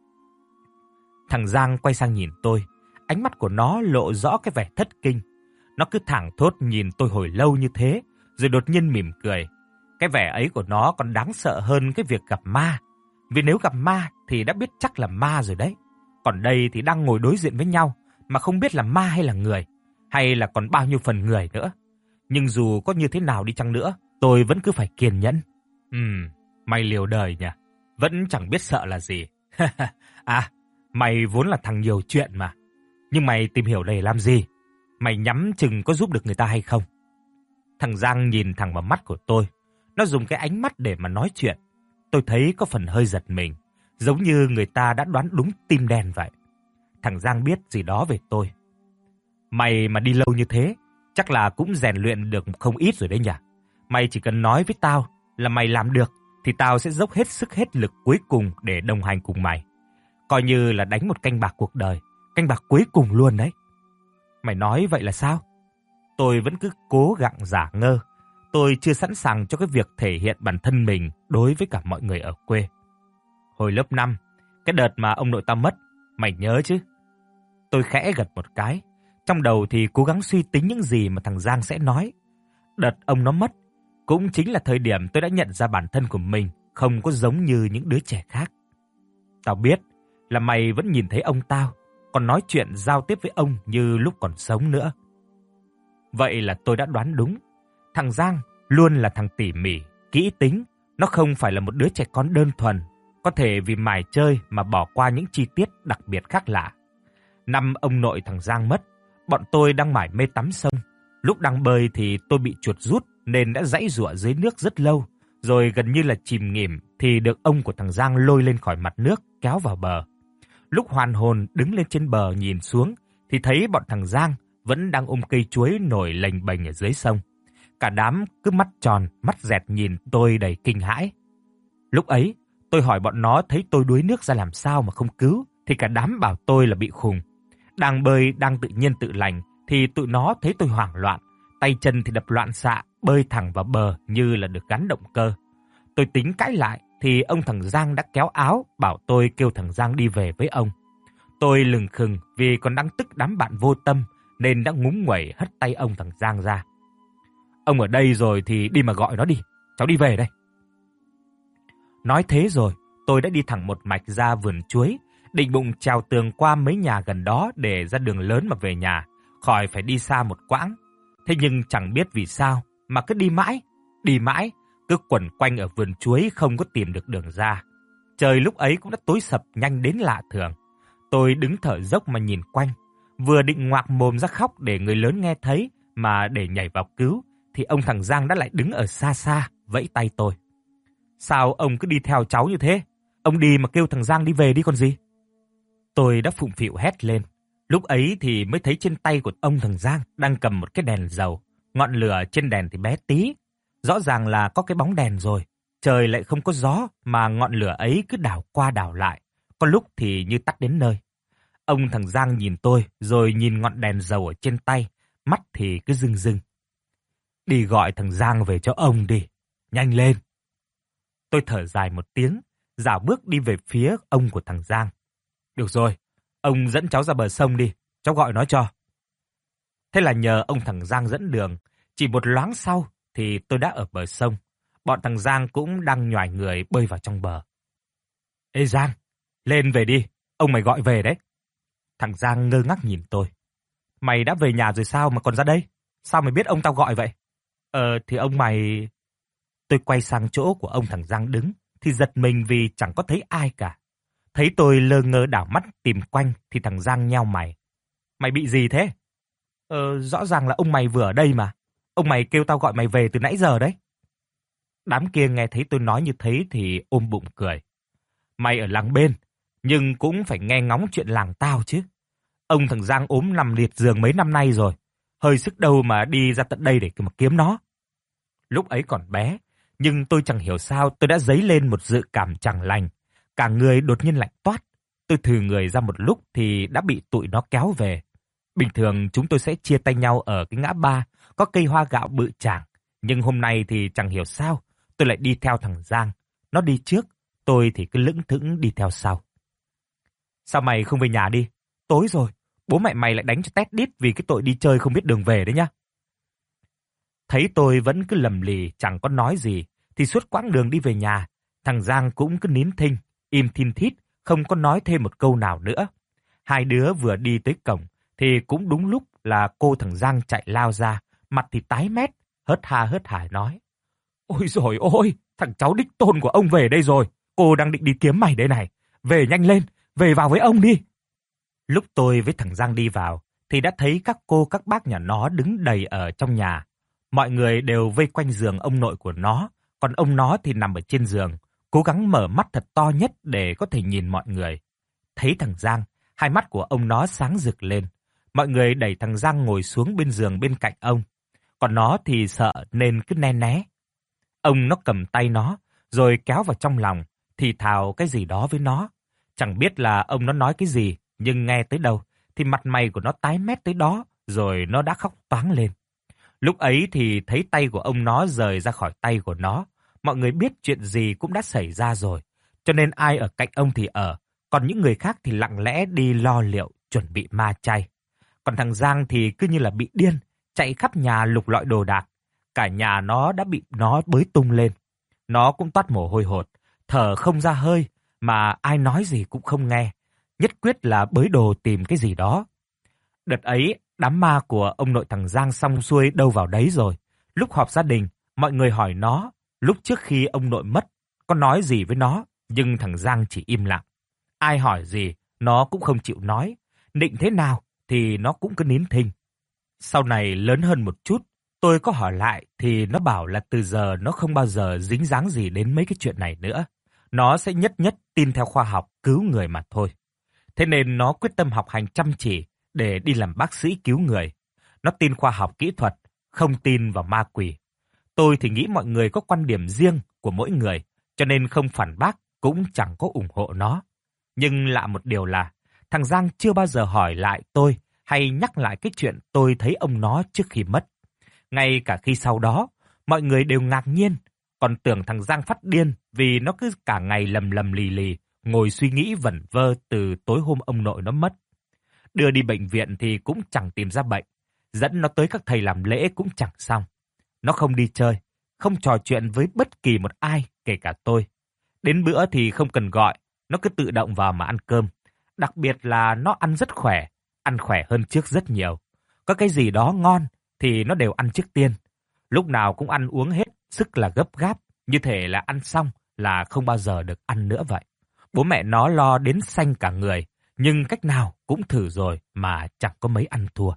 Thằng Giang quay sang nhìn tôi, ánh mắt của nó lộ rõ cái vẻ thất kinh. Nó cứ thảng thốt nhìn tôi hồi lâu như thế, rồi đột nhiên mỉm cười. Cái vẻ ấy của nó còn đáng sợ hơn cái việc gặp ma. Vì nếu gặp ma thì đã biết chắc là ma rồi đấy. Còn đây thì đang ngồi đối diện với nhau mà không biết là ma hay là người, hay là còn bao nhiêu phần người nữa. Nhưng dù có như thế nào đi chăng nữa, tôi vẫn cứ phải kiên nhẫn. Ừm, mày liều đời nhỉ, vẫn chẳng biết sợ là gì. À, mày vốn là thằng nhiều chuyện mà. Nhưng mày tìm hiểu đây làm gì? Mày nhắm chừng có giúp được người ta hay không? Thằng Giang nhìn thẳng vào mắt của tôi. Nó dùng cái ánh mắt để mà nói chuyện. Tôi thấy có phần hơi giật mình, giống như người ta đã đoán đúng tim đen vậy. thằng Giang biết gì đó về tôi. Mày mà đi lâu như thế, chắc là cũng rèn luyện được không ít rồi đấy nhỉ? Mày chỉ cần nói với tao là mày làm được, thì tao sẽ dốc hết sức hết lực cuối cùng để đồng hành cùng mày. Coi như là đánh một canh bạc cuộc đời, canh bạc cuối cùng luôn đấy. Mày nói vậy là sao? Tôi vẫn cứ cố gắng giả ngơ. Tôi chưa sẵn sàng cho cái việc thể hiện bản thân mình đối với cả mọi người ở quê. Hồi lớp năm, cái đợt mà ông nội tao mất, mày nhớ chứ? Tôi khẽ gật một cái, trong đầu thì cố gắng suy tính những gì mà thằng Giang sẽ nói. Đợt ông nó mất, cũng chính là thời điểm tôi đã nhận ra bản thân của mình không có giống như những đứa trẻ khác. Tao biết là mày vẫn nhìn thấy ông tao, còn nói chuyện giao tiếp với ông như lúc còn sống nữa. Vậy là tôi đã đoán đúng. Thằng Giang luôn là thằng tỉ mỉ, kỹ tính. Nó không phải là một đứa trẻ con đơn thuần, có thể vì mải chơi mà bỏ qua những chi tiết đặc biệt khác lạ. Năm ông nội thằng Giang mất, bọn tôi đang mải mê tắm sông. Lúc đang bơi thì tôi bị chuột rút nên đã giãy giụa dưới nước rất lâu, rồi gần như là chìm nghỉm thì được ông của thằng Giang lôi lên khỏi mặt nước, kéo vào bờ. Lúc hoàn hồn đứng lên trên bờ nhìn xuống thì thấy bọn thằng Giang vẫn đang ôm cây chuối nổi lềnh bềnh ở dưới sông. Cả đám cứ mắt tròn, mắt dẹt nhìn tôi đầy kinh hãi. Lúc ấy, tôi hỏi bọn nó thấy tôi đuối nước ra làm sao mà không cứu, thì cả đám bảo tôi là bị khùng. Đang bơi, đang tự nhiên tự lành, thì tụi nó thấy tôi hoảng loạn, tay chân thì đập loạn xạ, bơi thẳng vào bờ như là được gắn động cơ. Tôi tính cãi lại, thì ông thằng Giang đã kéo áo, bảo tôi kêu thằng Giang đi về với ông. Tôi lừng khừng vì còn đang tức đám bạn vô tâm, nên đã ngúng nguẩy hất tay ông thằng Giang ra. Ông ở đây rồi thì đi mà gọi nó đi, cháu đi về đây. Nói thế rồi, tôi đã đi thẳng một mạch ra vườn chuối, định bụng trèo tường qua mấy nhà gần đó để ra đường lớn mà về nhà, khỏi phải đi xa một quãng. Thế nhưng chẳng biết vì sao mà cứ đi mãi, đi mãi, cứ quẩn quanh ở vườn chuối không có tìm được đường ra. Trời lúc ấy cũng đã tối sập nhanh đến lạ thường. Tôi đứng thở dốc mà nhìn quanh, vừa định ngoạc mồm ra khóc để người lớn nghe thấy mà để nhảy vào cứu, thì ông thằng Giang đã lại đứng ở xa xa, vẫy tay tôi. Sao ông cứ đi theo cháu như thế? Ông đi mà kêu thằng Giang đi về đi còn gì? Tôi đã phụng phịu hét lên. Lúc ấy thì mới thấy trên tay của ông thằng Giang đang cầm một cái đèn dầu. Ngọn lửa trên đèn thì bé tí. Rõ ràng là có cái bóng đèn rồi. Trời lại không có gió mà ngọn lửa ấy cứ đảo qua đảo lại. Có lúc thì như tắt đến nơi. Ông thằng Giang nhìn tôi rồi nhìn ngọn đèn dầu ở trên tay. Mắt thì cứ rưng rưng. Đi gọi thằng Giang về cho ông đi. Nhanh lên. Tôi thở dài một tiếng, dạo bước đi về phía ông của thằng Giang. Được rồi, ông dẫn cháu ra bờ sông đi, cháu gọi nó cho. Thế là nhờ ông thằng Giang dẫn đường, chỉ một loáng sau thì tôi đã ở bờ sông. Bọn thằng Giang cũng đang nhoài người bơi vào trong bờ. Ê Giang, lên về đi, ông mày gọi về đấy. Thằng Giang ngơ ngác nhìn tôi. Mày đã về nhà rồi sao mà còn ra đây? Sao mày biết ông tao gọi vậy? Ờ thì ông mày... Tôi quay sang chỗ của ông thằng Giang đứng, thì giật mình vì chẳng có thấy ai cả. Thấy tôi lơ ngơ đảo mắt tìm quanh, thì thằng Giang nheo mày. Mày bị gì thế? Ờ, rõ ràng là ông mày vừa ở đây mà. Ông mày kêu tao gọi mày về từ nãy giờ đấy. Đám kia nghe thấy tôi nói như thế thì ôm bụng cười. Mày ở làng bên, nhưng cũng phải nghe ngóng chuyện làng tao chứ. Ông thằng Giang ốm nằm liệt giường mấy năm nay rồi. Hơi sức đâu mà đi ra tận đây để mà kiếm nó. Lúc ấy còn bé, nhưng tôi chẳng hiểu sao tôi đã dấy lên một dự cảm chẳng lành. Cả người đột nhiên lạnh toát. Tôi thừ người ra một lúc thì đã bị tụi nó kéo về. Bình thường chúng tôi sẽ chia tay nhau ở cái ngã ba, có cây hoa gạo bự chảng. Nhưng hôm nay thì chẳng hiểu sao, tôi lại đi theo thằng Giang. Nó đi trước, tôi thì cứ lững thững đi theo sau. Sao mày không về nhà đi? Tối rồi, bố mẹ mày lại đánh cho tét đít vì cái tội đi chơi không biết đường về đấy nhá. Thấy tôi vẫn cứ lầm lì chẳng có nói gì, thì suốt quãng đường đi về nhà, thằng Giang cũng cứ nín thinh, im thin thít, không có nói thêm một câu nào nữa. Hai đứa vừa đi tới cổng, thì cũng đúng lúc là cô thằng Giang chạy lao ra, mặt thì tái mét, hớt ha hớt hải nói. Ôi dồi ôi, thằng cháu đích tôn của ông về đây rồi, cô đang định đi kiếm mày đây này, về nhanh lên, về vào với ông đi. Lúc tôi với thằng Giang đi vào, thì đã thấy các cô các bác nhà nó đứng đầy ở trong nhà. Mọi người đều vây quanh giường ông nội của nó, còn ông nó thì nằm ở trên giường, cố gắng mở mắt thật to nhất để có thể nhìn mọi người. Thấy thằng Giang, Hai mắt của ông nó sáng rực lên. Mọi người đẩy thằng Giang ngồi xuống bên giường bên cạnh ông. Còn nó thì sợ nên cứ né né. Ông nó cầm tay nó, rồi kéo vào trong lòng, thì thào cái gì đó với nó. Chẳng biết là ông nó nói cái gì, nhưng nghe tới đâu, thì mặt mày của nó tái mét tới đó, rồi nó đã khóc toáng lên. Lúc ấy thì thấy tay của ông nó rời ra khỏi tay của nó. Mọi người biết chuyện gì cũng đã xảy ra rồi, cho nên ai ở cạnh ông thì ở, còn những người khác thì lặng lẽ đi lo liệu, chuẩn bị ma chay. Còn thằng Giang thì cứ như là bị điên, chạy khắp nhà lục lọi đồ đạc. Cả nhà nó đã bị nó bới tung lên. Nó cũng toát mồ hôi hột, thở không ra hơi, mà ai nói gì cũng không nghe. Nhất quyết là bới đồ tìm cái gì đó. Đợt ấy, đám ma của ông nội thằng Giang xong xuôi đâu vào đấy rồi. Lúc họp gia đình, mọi người hỏi nó, lúc trước khi ông nội mất, có nói gì với nó, nhưng thằng Giang chỉ im lặng. Ai hỏi gì, nó cũng không chịu nói. Định thế nào thì nó cũng cứ nín thinh. Sau này lớn hơn một chút, tôi có hỏi lại thì nó bảo là từ giờ nó không bao giờ dính dáng gì đến mấy cái chuyện này nữa. Nó sẽ nhất nhất tin theo khoa học cứu người mà thôi. Thế nên nó quyết tâm học hành chăm chỉ để đi làm bác sĩ cứu người. Nó tin khoa học kỹ thuật, không tin vào ma quỷ. Tôi thì nghĩ mọi người có quan điểm riêng của mỗi người, cho nên không phản bác cũng chẳng có ủng hộ nó. Nhưng lạ một điều là, thằng Giang chưa bao giờ hỏi lại tôi hay nhắc lại cái chuyện tôi thấy ông nó trước khi mất. Ngay cả khi sau đó, mọi người đều ngạc nhiên, còn tưởng thằng Giang phát điên vì nó cứ cả ngày lầm lầm lì lì, ngồi suy nghĩ vẩn vơ từ tối hôm ông nội nó mất. Đưa đi bệnh viện thì cũng chẳng tìm ra bệnh, dẫn nó tới các thầy làm lễ cũng chẳng xong. Nó không đi chơi, không trò chuyện với bất kỳ một ai, kể cả tôi. Đến bữa thì không cần gọi, nó cứ tự động vào mà ăn cơm. Đặc biệt là nó ăn rất khỏe, ăn khỏe hơn trước rất nhiều. Có cái gì đó ngon thì nó đều ăn trước tiên. Lúc nào cũng ăn uống hết, sức là gấp gáp, như thể là ăn xong là không bao giờ được ăn nữa vậy. Bố mẹ nó lo đến xanh cả người, nhưng cách nào cũng thử rồi mà chẳng có mấy ăn thua.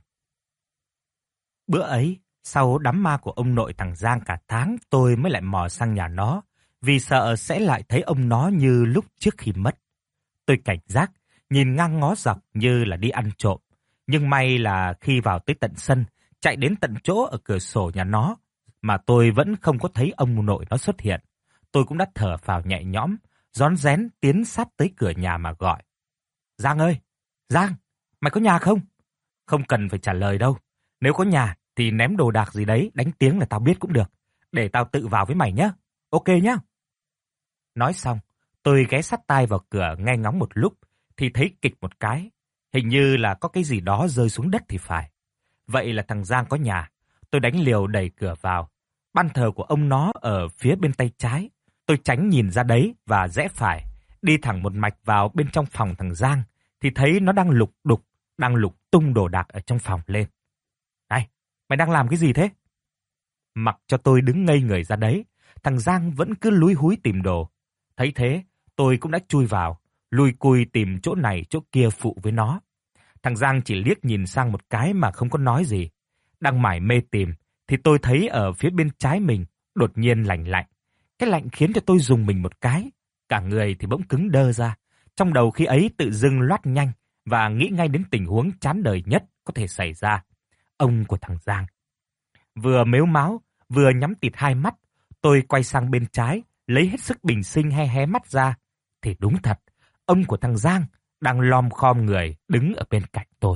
Bữa ấy, sau đám ma của ông nội thằng Giang cả tháng, tôi mới lại mò sang nhà nó, vì sợ sẽ lại thấy ông nó như lúc trước khi mất. Tôi cảnh giác, nhìn ngang ngó dọc như là đi ăn trộm. Nhưng may là khi vào tới tận sân, chạy đến tận chỗ ở cửa sổ nhà nó, mà tôi vẫn không có thấy ông nội nó xuất hiện. Tôi cũng đã thở phào nhẹ nhõm, rón rén tiến sát tới cửa nhà mà gọi. Giang ơi! Giang! Mày có nhà không? Không cần phải trả lời đâu. Nếu có nhà thì ném đồ đạc gì đấy, đánh tiếng là tao biết cũng được. Để tao tự vào với mày nhé. Ok nhá. Nói xong, tôi ghé sát tai vào cửa nghe ngóng một lúc, thì thấy kịch một cái. Hình như là có cái gì đó rơi xuống đất thì phải. Vậy là thằng Giang có nhà. Tôi đánh liều đẩy cửa vào. Ban thờ của ông nó ở phía bên tay trái. Tôi tránh nhìn ra đấy và rẽ phải. Đi thẳng một mạch vào bên trong phòng thằng Giang, thì thấy nó đang lục đục, đang lục tung đồ đạc ở trong phòng lên. Này, mày đang làm cái gì thế? Mặc cho tôi đứng ngây người ra đấy, thằng Giang vẫn cứ lúi húi tìm đồ. Thấy thế, tôi cũng đã chui vào, lùi cùi tìm chỗ này chỗ kia phụ với nó. Thằng Giang chỉ liếc nhìn sang một cái mà không có nói gì. Đang mải mê tìm, thì tôi thấy ở phía bên trái mình đột nhiên lạnh lạnh. Cái lạnh khiến cho tôi rùng mình một cái. Cả người thì bỗng cứng đơ ra. Trong đầu khi ấy tự dưng loát nhanh và nghĩ ngay đến tình huống chán đời nhất có thể xảy ra. Ông của thằng Giang. Vừa mếu máo, vừa nhắm tịt hai mắt, tôi quay sang bên trái, lấy hết sức bình sinh hé hé mắt ra. Thì đúng thật, ông của thằng Giang đang lom khom người đứng ở bên cạnh tôi.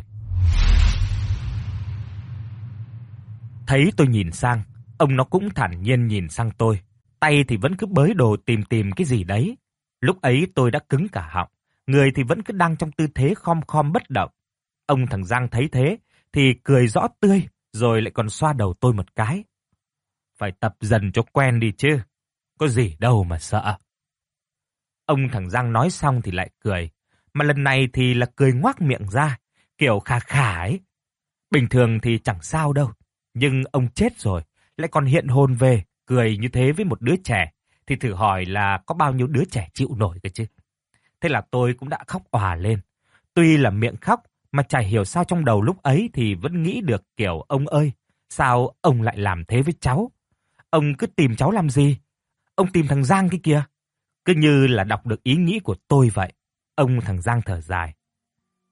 Thấy tôi nhìn sang, ông nó cũng thản nhiên nhìn sang tôi. Tay thì vẫn cứ bới đồ tìm tìm cái gì đấy. Lúc ấy tôi đã cứng cả họng, người thì vẫn cứ đang trong tư thế khom khom bất động. Ông thằng Giang thấy thế thì cười rõ tươi, rồi lại còn xoa đầu tôi một cái. Phải tập dần cho quen đi chứ, có gì đâu mà sợ. Ông thằng Giang nói xong thì lại cười, mà lần này thì là cười ngoác miệng ra, kiểu khà khà ấy. Bình thường thì chẳng sao đâu, nhưng ông chết rồi, lại còn hiện hồn về, cười như thế với một đứa trẻ, thì thử hỏi là có bao nhiêu đứa trẻ chịu nổi cơ chứ. Thế là tôi cũng đã khóc òa lên. Tuy là miệng khóc, mà chả hiểu sao trong đầu lúc ấy thì vẫn nghĩ được kiểu ông ơi, sao ông lại làm thế với cháu? Ông cứ tìm cháu làm gì? Ông tìm thằng Giang kia kìa. Cứ như là đọc được ý nghĩ của tôi vậy. Ông thằng Giang thở dài.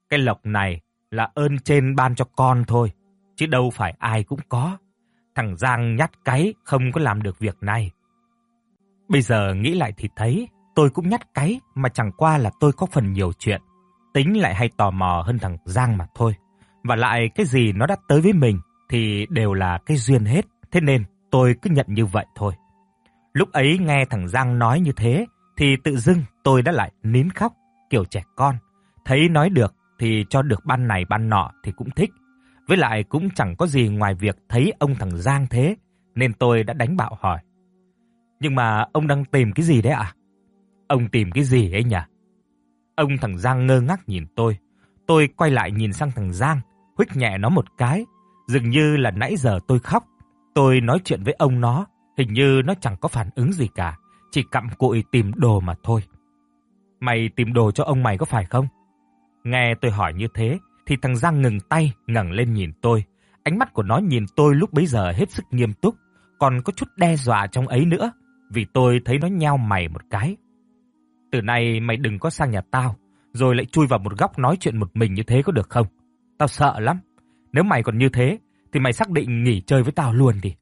Cái lộc này là ơn trên ban cho con thôi, chứ đâu phải ai cũng có. Thằng Giang nhát cáy không có làm được việc này. Bây giờ nghĩ lại thì thấy tôi cũng nhát cáy, mà chẳng qua là tôi có phần nhiều chuyện, tính lại hay tò mò hơn thằng Giang mà thôi. Và lại cái gì nó đã tới với mình thì đều là cái duyên hết, thế nên tôi cứ nhận như vậy thôi. Lúc ấy nghe thằng Giang nói như thế thì tự dưng tôi đã lại nín khóc kiểu trẻ con. Thấy nói được thì cho được ban này ban nọ thì cũng thích. Với lại cũng chẳng có gì ngoài việc thấy ông thằng Giang thế, nên tôi đã đánh bạo hỏi. Nhưng mà ông đang tìm cái gì đấy ạ? Ông tìm cái gì ấy nhỉ? Ông thằng Giang ngơ ngác nhìn tôi. Tôi quay lại nhìn sang thằng Giang, huých nhẹ nó một cái. Dường như là nãy giờ tôi khóc. Tôi nói chuyện với ông nó, hình như nó chẳng có phản ứng gì cả, chỉ cặm cụi tìm đồ mà thôi. Mày tìm đồ cho ông mày có phải không? Nghe tôi hỏi như thế thì thằng Giang ngừng tay, ngẩng lên nhìn tôi. Ánh mắt của nó nhìn tôi lúc bấy giờ hết sức nghiêm túc, còn có chút đe dọa trong ấy nữa, vì tôi thấy nó nheo mày một cái. Từ nay mày đừng có sang nhà tao, rồi lại chui vào một góc nói chuyện một mình như thế có được không? Tao sợ lắm. Nếu mày còn như thế thì mày xác định nghỉ chơi với tao luôn đi.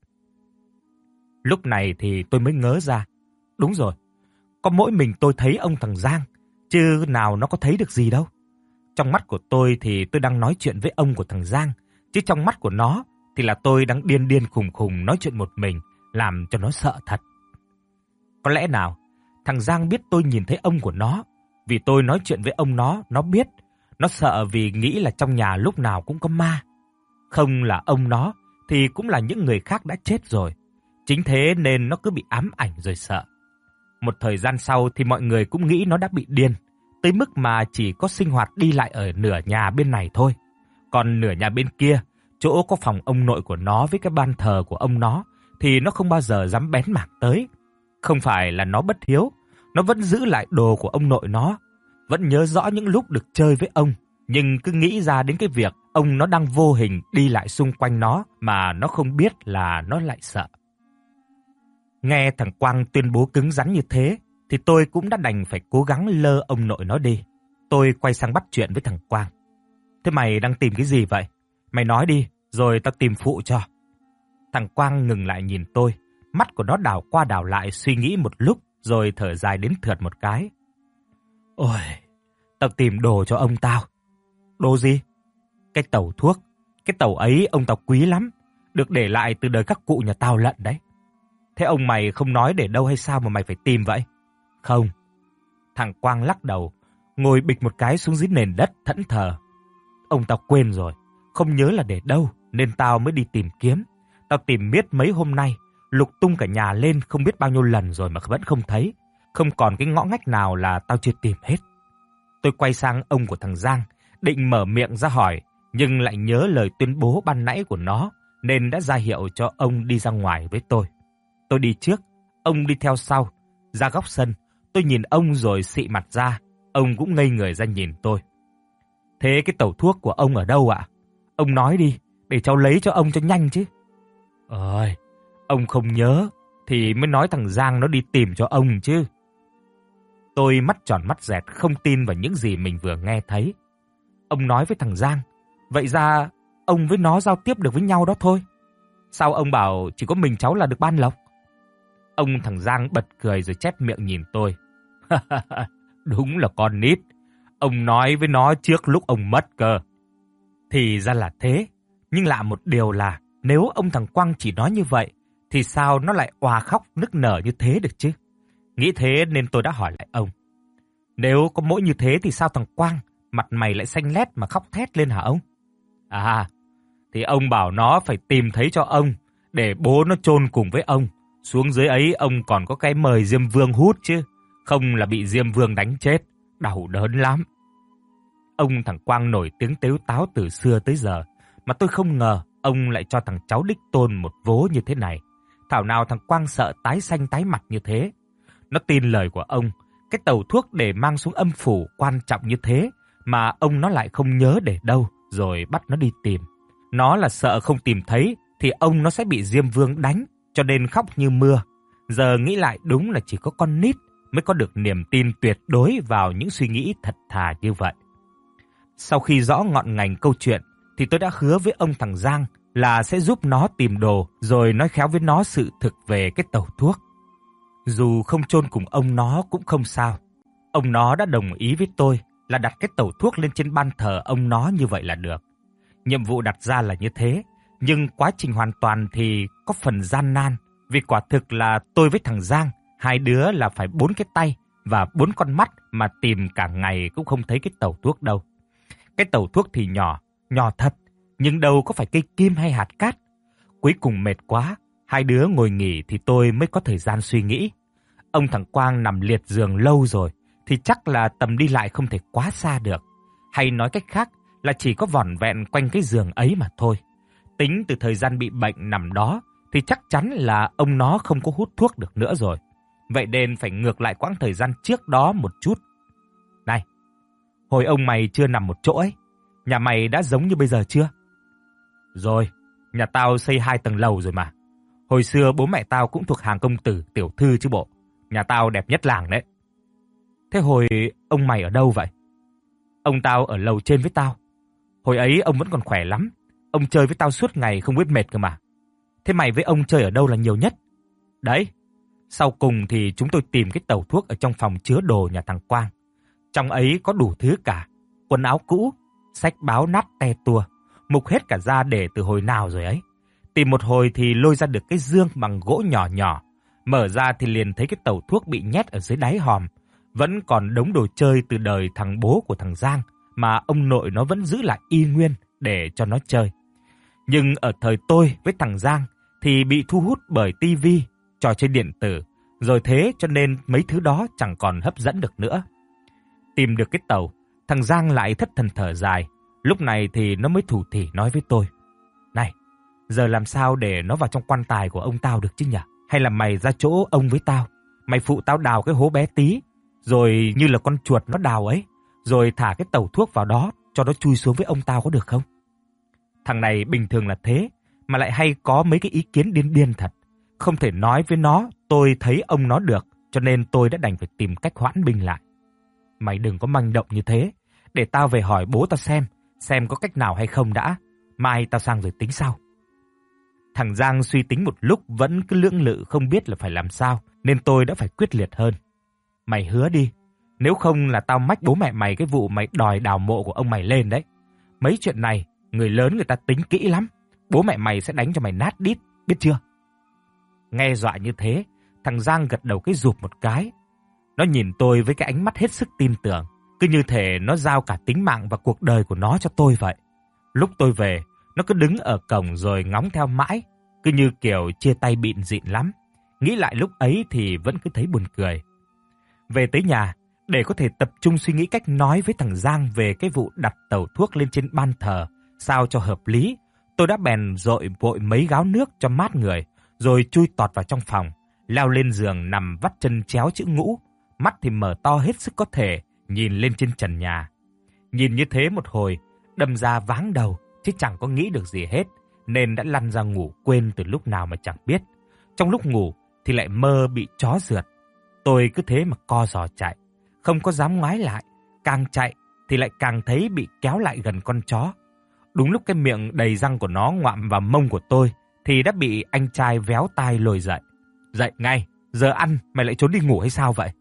Lúc này thì tôi mới ngớ ra. Đúng rồi, có mỗi mình tôi thấy ông thằng Giang, chứ nào nó có thấy được gì đâu. Trong mắt của tôi thì tôi đang nói chuyện với ông của thằng Giang, chứ trong mắt của nó thì là tôi đang điên điên khùng khùng nói chuyện một mình, làm cho nó sợ thật. Có lẽ nào thằng Giang biết tôi nhìn thấy ông của nó, vì tôi nói chuyện với ông nó, nó biết. Nó sợ vì nghĩ là trong nhà lúc nào cũng có ma. Không là ông nó thì cũng là những người khác đã chết rồi. Chính thế nên nó cứ bị ám ảnh rồi sợ. Một thời gian sau thì mọi người cũng nghĩ nó đã bị điên, tới mức mà chỉ có sinh hoạt đi lại ở nửa nhà bên này thôi. Còn nửa nhà bên kia, chỗ có phòng ông nội của nó với cái ban thờ của ông nó, thì nó không bao giờ dám bén mảng tới. Không phải là nó bất hiếu, nó vẫn giữ lại đồ của ông nội nó, vẫn nhớ rõ những lúc được chơi với ông, nhưng cứ nghĩ ra đến cái việc ông nó đang vô hình đi lại xung quanh nó mà nó không biết là nó lại sợ. Nghe thằng Quang tuyên bố cứng rắn như thế thì tôi cũng đã đành phải cố gắng lơ ông nội nó đi. Tôi quay sang bắt chuyện với thằng Quang. Thế mày đang tìm cái gì vậy? Mày nói đi, rồi tao tìm phụ cho. Thằng Quang ngừng lại nhìn tôi, mắt của nó đảo qua đảo lại suy nghĩ một lúc, rồi thở dài đến thượt một cái. Ôi, tao tìm đồ cho ông tao. Đồ gì? Cái tẩu thuốc. Cái tẩu ấy ông tao quý lắm, được để lại từ đời các cụ nhà tao lận đấy. Thế ông mày không nói để đâu hay sao mà mày phải tìm vậy? Không. Thằng Quang lắc đầu, ngồi bịch một cái xuống dưới nền đất thẫn thờ. Ông tao quên rồi, không nhớ là để đâu, nên tao mới đi tìm kiếm. Tao tìm miết mấy hôm nay, lục tung cả nhà lên không biết bao nhiêu lần rồi mà vẫn không thấy. Không còn cái ngõ ngách nào là tao chưa tìm hết. Tôi quay sang ông của thằng Giang, định mở miệng ra hỏi, nhưng lại nhớ lời tuyên bố ban nãy của nó, nên đã ra hiệu cho ông đi ra ngoài với tôi. Tôi đi trước, ông đi theo sau. Ra góc sân, tôi nhìn ông rồi xị mặt ra. Ông cũng ngây người ra nhìn tôi. Thế cái tẩu thuốc của ông ở đâu ạ? Ông nói đi, để cháu lấy cho ông cho nhanh chứ. Ơi, ông không nhớ, thì mới nói thằng Giang nó đi tìm cho ông chứ. Tôi mắt tròn mắt dẹt không tin vào những gì mình vừa nghe thấy. Ông nói với thằng Giang, vậy ra ông với nó giao tiếp được với nhau đó thôi. Sao ông bảo chỉ có mình cháu là được ban lộc? Ông thằng Giang bật cười rồi chép miệng nhìn tôi. Đúng là con nít. Ông nói với nó trước lúc ông mất cơ. Thì ra là thế. Nhưng lạ một điều là nếu ông thằng Quang chỉ nói như vậy thì sao nó lại òa khóc nức nở như thế được chứ? Nghĩ thế nên tôi đã hỏi lại ông. Nếu có mỗi như thế thì sao thằng Quang mặt mày lại xanh lét mà khóc thét lên hả ông? À, thì ông bảo nó phải tìm thấy cho ông để bố nó chôn cùng với ông. Xuống dưới ấy ông còn có cái mời Diêm Vương hút chứ, không là bị Diêm Vương đánh chết, đau đớn lắm. Ông thằng Quang nổi tiếng tếu táo từ xưa tới giờ, mà tôi không ngờ ông lại cho thằng cháu đích tôn một vố như thế này. Thảo nào thằng Quang sợ tái xanh tái mặt như thế. Nó tin lời của ông, cái tẩu thuốc để mang xuống âm phủ quan trọng như thế mà ông nó lại không nhớ để đâu, rồi bắt nó đi tìm. Nó là sợ không tìm thấy thì ông nó sẽ bị Diêm Vương đánh, cho nên khóc như mưa. Giờ nghĩ lại đúng là chỉ có con nít mới có được niềm tin tuyệt đối vào những suy nghĩ thật thà như vậy. Sau khi rõ ngọn ngành câu chuyện thì tôi đã hứa với ông thằng Giang là sẽ giúp nó tìm đồ rồi nói khéo với nó sự thực về cái tẩu thuốc. Dù không chôn cùng ông nó cũng không sao. Ông nó đã đồng ý với tôi là đặt cái tẩu thuốc lên trên ban thờ ông nó như vậy là được. Nhiệm vụ đặt ra là như thế, nhưng quá trình hoàn toàn thì có phần gian nan, vì quả thực là tôi với thằng Giang, hai đứa là phải bốn cái tay và bốn con mắt mà tìm cả ngày cũng không thấy cái tẩu thuốc đâu. Cái tẩu thuốc thì nhỏ, nhỏ thật, nhưng đâu có phải cây kim hay hạt cát. Cuối cùng mệt quá, hai đứa ngồi nghỉ thì tôi mới có thời gian suy nghĩ. Ông thằng Quang nằm liệt giường lâu rồi, thì chắc là tầm đi lại không thể quá xa được. Hay nói cách khác là chỉ có vỏn vẹn quanh cái giường ấy mà thôi. Tính từ thời gian bị bệnh nằm đó thì chắc chắn là ông nó không có hút thuốc được nữa rồi. Vậy nên phải ngược lại quãng thời gian trước đó một chút. Này, hồi ông mày chưa nằm một chỗ ấy, nhà mày đã giống như bây giờ chưa? Rồi, nhà tao xây hai tầng lầu rồi mà. Hồi xưa bố mẹ tao cũng thuộc hàng công tử tiểu thư chứ bộ. Nhà tao đẹp nhất làng đấy. Thế hồi ông mày ở đâu vậy? Ông tao ở lầu trên với tao. Hồi ấy ông vẫn còn khỏe lắm. Ông chơi với tao suốt ngày không biết mệt cơ mà. Thế mày với ông chơi ở đâu là nhiều nhất? Đấy, sau cùng thì chúng tôi tìm cái tẩu thuốc ở trong phòng chứa đồ nhà thằng Quang. Trong ấy có đủ thứ cả. Quần áo cũ, sách báo nát te tua, mục hết cả ra để từ hồi nào rồi ấy. Tìm một hồi thì lôi ra được cái dương bằng gỗ nhỏ nhỏ. Mở ra thì liền thấy cái tẩu thuốc bị nhét ở dưới đáy hòm. Vẫn còn đống đồ chơi từ đời thằng bố của thằng Giang mà ông nội nó vẫn giữ lại y nguyên để cho nó chơi. Nhưng ở thời tôi với thằng Giang thì bị thu hút bởi tivi, trò chơi điện tử, rồi thế cho nên mấy thứ đó chẳng còn hấp dẫn được nữa. Tìm được cái tàu, thằng Giang lại thất thần thở dài. Lúc này thì nó mới thủ thỉ nói với tôi: Này, giờ làm sao để nó vào trong quan tài của ông tao được chứ nhỉ? Hay là mày ra chỗ ông với tao, mày phụ tao đào cái hố bé tí, rồi như là con chuột nó đào ấy, rồi thả cái tẩu thuốc vào đó cho nó chui xuống với ông tao có được không? Thằng này bình thường là thế, mà lại hay có mấy cái ý kiến điên điên thật. Không thể nói với nó tôi thấy ông nó được, cho nên tôi đã đành phải tìm cách hoãn binh lại. Mày đừng có manh động như thế, để tao về hỏi bố tao xem, xem có cách nào hay không đã. Mai tao sang rồi tính sau. Thằng Giang suy tính một lúc vẫn cứ lưỡng lự không biết là phải làm sao, nên tôi đã phải quyết liệt hơn. Mày hứa đi, nếu không là tao mách bố mẹ mày cái vụ mày đòi đào mộ của ông mày lên đấy. Mấy chuyện này, người lớn người ta tính kỹ lắm, bố mẹ mày sẽ đánh cho mày nát đít, biết chưa? Nghe dọa như thế, thằng Giang gật đầu cái rụp một cái. Nó nhìn tôi với cái ánh mắt hết sức tin tưởng, cứ như thể nó giao cả tính mạng và cuộc đời của nó cho tôi vậy. Lúc tôi về, nó cứ đứng ở cổng rồi ngóng theo mãi, cứ như kiểu chia tay bịn dịn lắm. Nghĩ lại lúc ấy thì vẫn cứ thấy buồn cười. Về tới nhà, để có thể tập trung suy nghĩ cách nói với thằng Giang về cái vụ đặt tẩu thuốc lên trên ban thờ sao cho hợp lý, tôi đã bèn dội vội mấy gáo nước cho mát người, rồi chui tọt vào trong phòng, leo lên giường nằm vắt chân chéo chữ ngũ, mắt thì mở to hết sức có thể, nhìn lên trên trần nhà. Nhìn như thế một hồi, đâm ra váng đầu, chứ chẳng có nghĩ được gì hết, nên đã lăn ra ngủ quên từ lúc nào mà chẳng biết. Trong lúc ngủ thì lại mơ bị chó rượt. Tôi cứ thế mà co giò chạy, không có dám ngoái lại, càng chạy thì lại càng thấy bị kéo lại gần con chó. Đúng lúc cái miệng đầy răng của nó ngoạm vào mông của tôi thì đã bị anh trai véo tai lôi dậy. Dậy ngay, giờ ăn mày lại trốn đi ngủ hay sao vậy?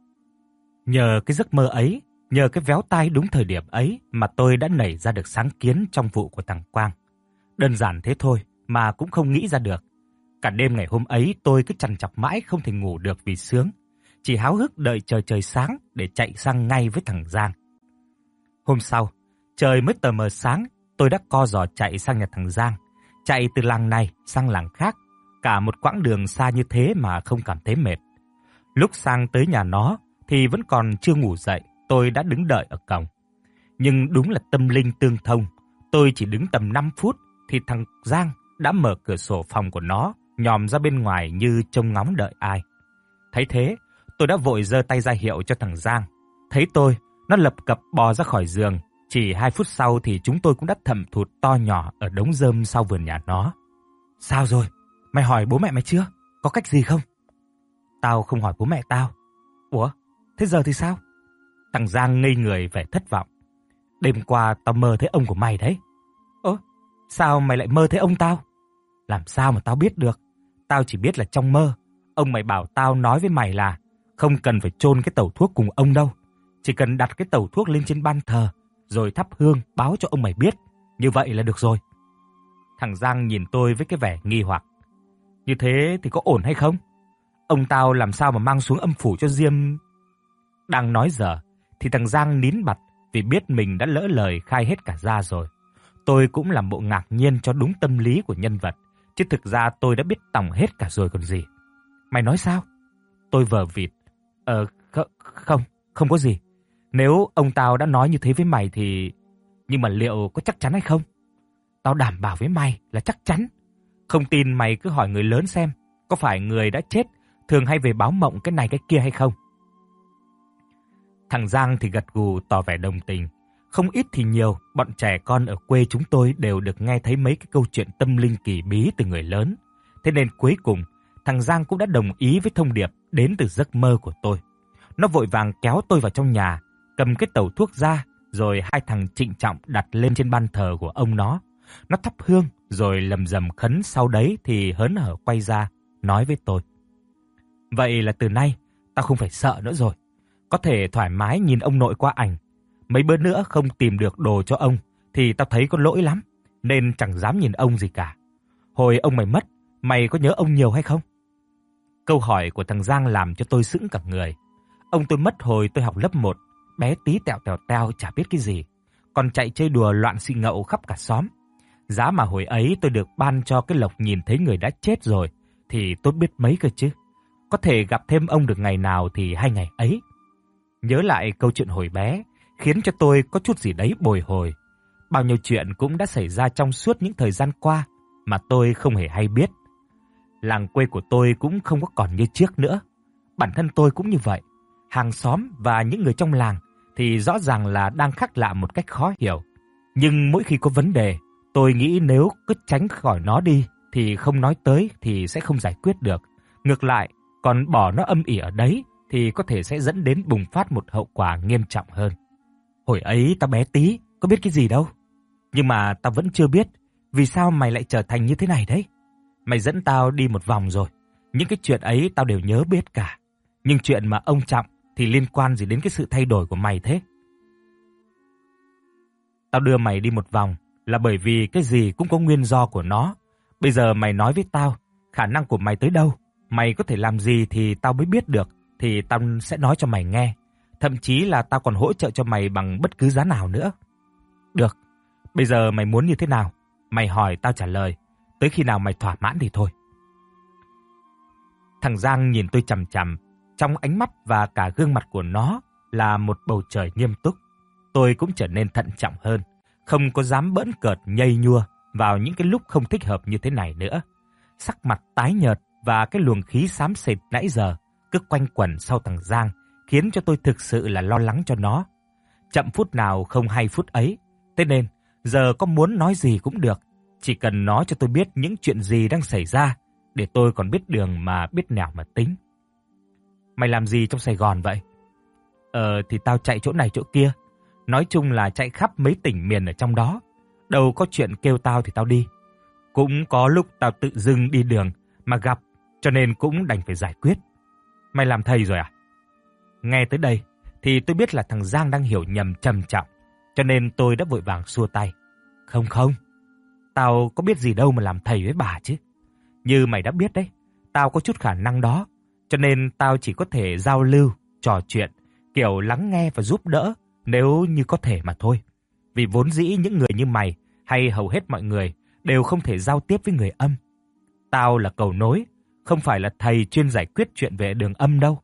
Nhờ cái giấc mơ ấy, nhờ cái véo tai đúng thời điểm ấy mà tôi đã nảy ra được sáng kiến trong vụ của thằng Quang. Đơn giản thế thôi mà cũng không nghĩ ra được. Cả đêm ngày hôm ấy tôi cứ trằn trọc mãi không thể ngủ được vì sướng. Chỉ háo hức đợi trời trời sáng để chạy sang ngay với thằng Giang. Hôm sau, trời mới tờ mờ sáng, tôi đã co giò chạy sang nhà thằng Giang. Chạy từ làng này sang làng khác, cả một quãng đường xa như thế mà không cảm thấy mệt. Lúc sang tới nhà nó thì vẫn còn chưa ngủ dậy, tôi đã đứng đợi ở cổng. Nhưng đúng là tâm linh tương thông, tôi chỉ đứng tầm năm phút thì thằng Giang đã mở cửa sổ phòng của nó, nhòm ra bên ngoài như trông ngóng đợi ai. Thấy thế, tôi đã vội giơ tay ra hiệu cho thằng Giang. Thấy tôi, nó lập cập bò ra khỏi giường. Chỉ hai phút sau thì chúng tôi cũng đã thầm thụt to nhỏ ở đống rơm sau vườn nhà nó. Sao rồi? Mày hỏi bố mẹ mày chưa? Có cách gì không? Tao không hỏi bố mẹ tao. Ủa? Thế giờ thì sao? Thằng Giang ngây người vẻ thất vọng. đêm qua tao mơ thấy ông của mày đấy. Ơ, sao mày lại mơ thấy ông tao? Làm sao mà tao biết được? Tao chỉ biết là trong mơ, ông mày bảo tao nói với mày là không cần phải chôn cái tẩu thuốc cùng ông đâu. Chỉ cần đặt cái tẩu thuốc lên trên ban thờ, rồi thắp hương báo cho ông mày biết. Như vậy là được rồi. Thằng Giang nhìn tôi với cái vẻ nghi hoặc. Như thế thì có ổn hay không? Ông tao làm sao mà mang xuống âm phủ cho Diêm... Đang nói dở, thì thằng Giang nín bặt vì biết mình đã lỡ lời khai hết cả ra rồi. Tôi cũng làm bộ ngạc nhiên cho đúng tâm lý của nhân vật, chứ thực ra tôi đã biết tòng hết cả rồi còn gì. Mày nói sao? Tôi vờ vịt. Ờ, kh- không, không có gì. Nếu ông tao đã nói như thế với mày thì... Nhưng mà liệu có chắc chắn hay không? Tao đảm bảo với mày là chắc chắn. Không tin mày cứ hỏi người lớn xem, có phải người đã chết thường hay về báo mộng cái này cái kia hay không? Thằng Giang thì gật gù tỏ vẻ đồng tình. Không ít thì nhiều, bọn trẻ con ở quê chúng tôi đều được nghe thấy mấy cái câu chuyện tâm linh kỳ bí từ người lớn. Thế nên cuối cùng, thằng Giang cũng đã đồng ý với thông điệp đến từ giấc mơ của tôi. Nó vội vàng kéo tôi vào trong nhà, cầm cái tẩu thuốc ra, rồi hai thằng trịnh trọng đặt lên trên ban thờ của ông nó. Nó thắp hương, rồi lầm rầm khấn, sau đấy thì hớn hở quay ra, nói với tôi. Vậy là từ nay, tao không phải sợ nữa rồi. Có thể thoải mái nhìn ông nội qua ảnh. Mấy bữa nữa không tìm được đồ cho ông, thì tao thấy có lỗi lắm, nên chẳng dám nhìn ông gì cả. Hồi ông mày mất, mày có nhớ ông nhiều hay không? Câu hỏi của thằng Giang làm cho tôi sững cả người. Ông tôi mất hồi tôi học lớp một, bé tí tẹo tèo teo chả biết cái gì, còn chạy chơi đùa loạn xị ngậu khắp cả xóm. Giá mà hồi ấy tôi được ban cho cái lộc nhìn thấy người đã chết rồi thì tốt biết mấy cơ chứ. Có thể gặp thêm ông được ngày nào thì hai ngày ấy. Nhớ lại câu chuyện hồi bé khiến cho tôi có chút gì đấy bồi hồi. Bao nhiêu chuyện cũng đã xảy ra trong suốt những thời gian qua mà tôi không hề hay biết. Làng quê của tôi cũng không có còn như trước nữa. Bản thân tôi cũng như vậy. Hàng xóm và những người trong làng thì rõ ràng là đang khác lạ một cách khó hiểu. Nhưng mỗi khi có vấn đề, tôi nghĩ nếu cứ tránh khỏi nó đi thì không nói tới thì sẽ không giải quyết được. Ngược lại, còn bỏ nó âm ỉ ở đấy thì có thể sẽ dẫn đến bùng phát một hậu quả nghiêm trọng hơn. Hồi ấy tao bé tí, có biết cái gì đâu. Nhưng mà tao vẫn chưa biết vì sao mày lại trở thành như thế này đấy. Mày dẫn tao đi một vòng rồi, những cái chuyện ấy tao đều nhớ biết cả. Nhưng chuyện mà ông Trọng thì liên quan gì đến cái sự thay đổi của mày thế? Tao đưa mày đi một vòng là bởi vì cái gì cũng có nguyên do của nó. Bây giờ mày nói với tao, khả năng của mày tới đâu, mày có thể làm gì thì tao mới biết được, thì tao sẽ nói cho mày nghe. Thậm chí là tao còn hỗ trợ cho mày bằng bất cứ giá nào nữa. Được, bây giờ mày muốn như thế nào? Mày hỏi tao trả lời, tới khi nào mày thỏa mãn thì thôi. Thằng Giang nhìn tôi chằm chằm, trong ánh mắt và cả gương mặt của nó là một bầu trời nghiêm túc. Tôi cũng trở nên thận trọng hơn, không có dám bỡn cợt nhây nhua vào những cái lúc không thích hợp như thế này nữa. Sắc mặt tái nhợt và cái luồng khí xám xịt nãy giờ cứ quanh quẩn sau thằng Giang khiến cho tôi thực sự là lo lắng cho nó. Chậm phút nào không hay phút ấy, thế nên giờ có muốn nói gì cũng được, chỉ cần nói cho tôi biết những chuyện gì đang xảy ra để tôi còn biết đường mà biết nẻo mà tính. Mày làm gì trong Sài Gòn vậy? Ờ thì tao chạy chỗ này chỗ kia, nói chung là chạy khắp mấy tỉnh miền ở trong đó. Đâu có chuyện kêu tao thì tao đi. Cũng có lúc tao tự dưng đi đường mà gặp, cho nên cũng đành phải giải quyết. Mày làm thầy rồi à? Nghe tới đây thì tôi biết là thằng Giang đang hiểu nhầm trầm trọng, cho nên tôi đã vội vàng xua tay. Không không, tao có biết gì đâu mà làm thầy với bà chứ. Như mày đã biết đấy, tao có chút khả năng đó, cho nên tao chỉ có thể giao lưu, trò chuyện, kiểu lắng nghe và giúp đỡ nếu như có thể mà thôi. Vì vốn dĩ những người như mày hay hầu hết mọi người đều không thể giao tiếp với người âm. Tao là cầu nối, không phải là thầy chuyên giải quyết chuyện về đường âm đâu.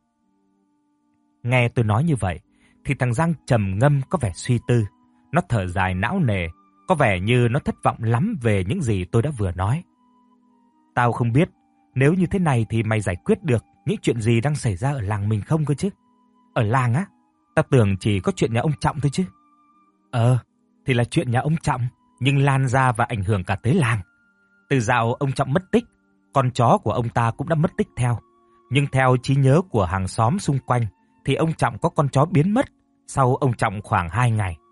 Nghe tôi nói như vậy thì thằng Giang trầm ngâm có vẻ suy tư. Nó thở dài não nề, có vẻ như nó thất vọng lắm về những gì tôi đã vừa nói. Tao không biết nếu như thế này thì mày giải quyết được những chuyện gì đang xảy ra ở làng mình không cơ chứ. Ở làng á, tao tưởng chỉ có chuyện nhà ông Trọng thôi chứ. Ờ, thì là chuyện nhà ông Trọng, nhưng lan ra và ảnh hưởng cả tới làng. Từ dạo ông Trọng mất tích, con chó của ông ta cũng đã mất tích theo. Nhưng theo trí nhớ của hàng xóm xung quanh thì ông Trọng có con chó biến mất sau ông Trọng khoảng hai ngày.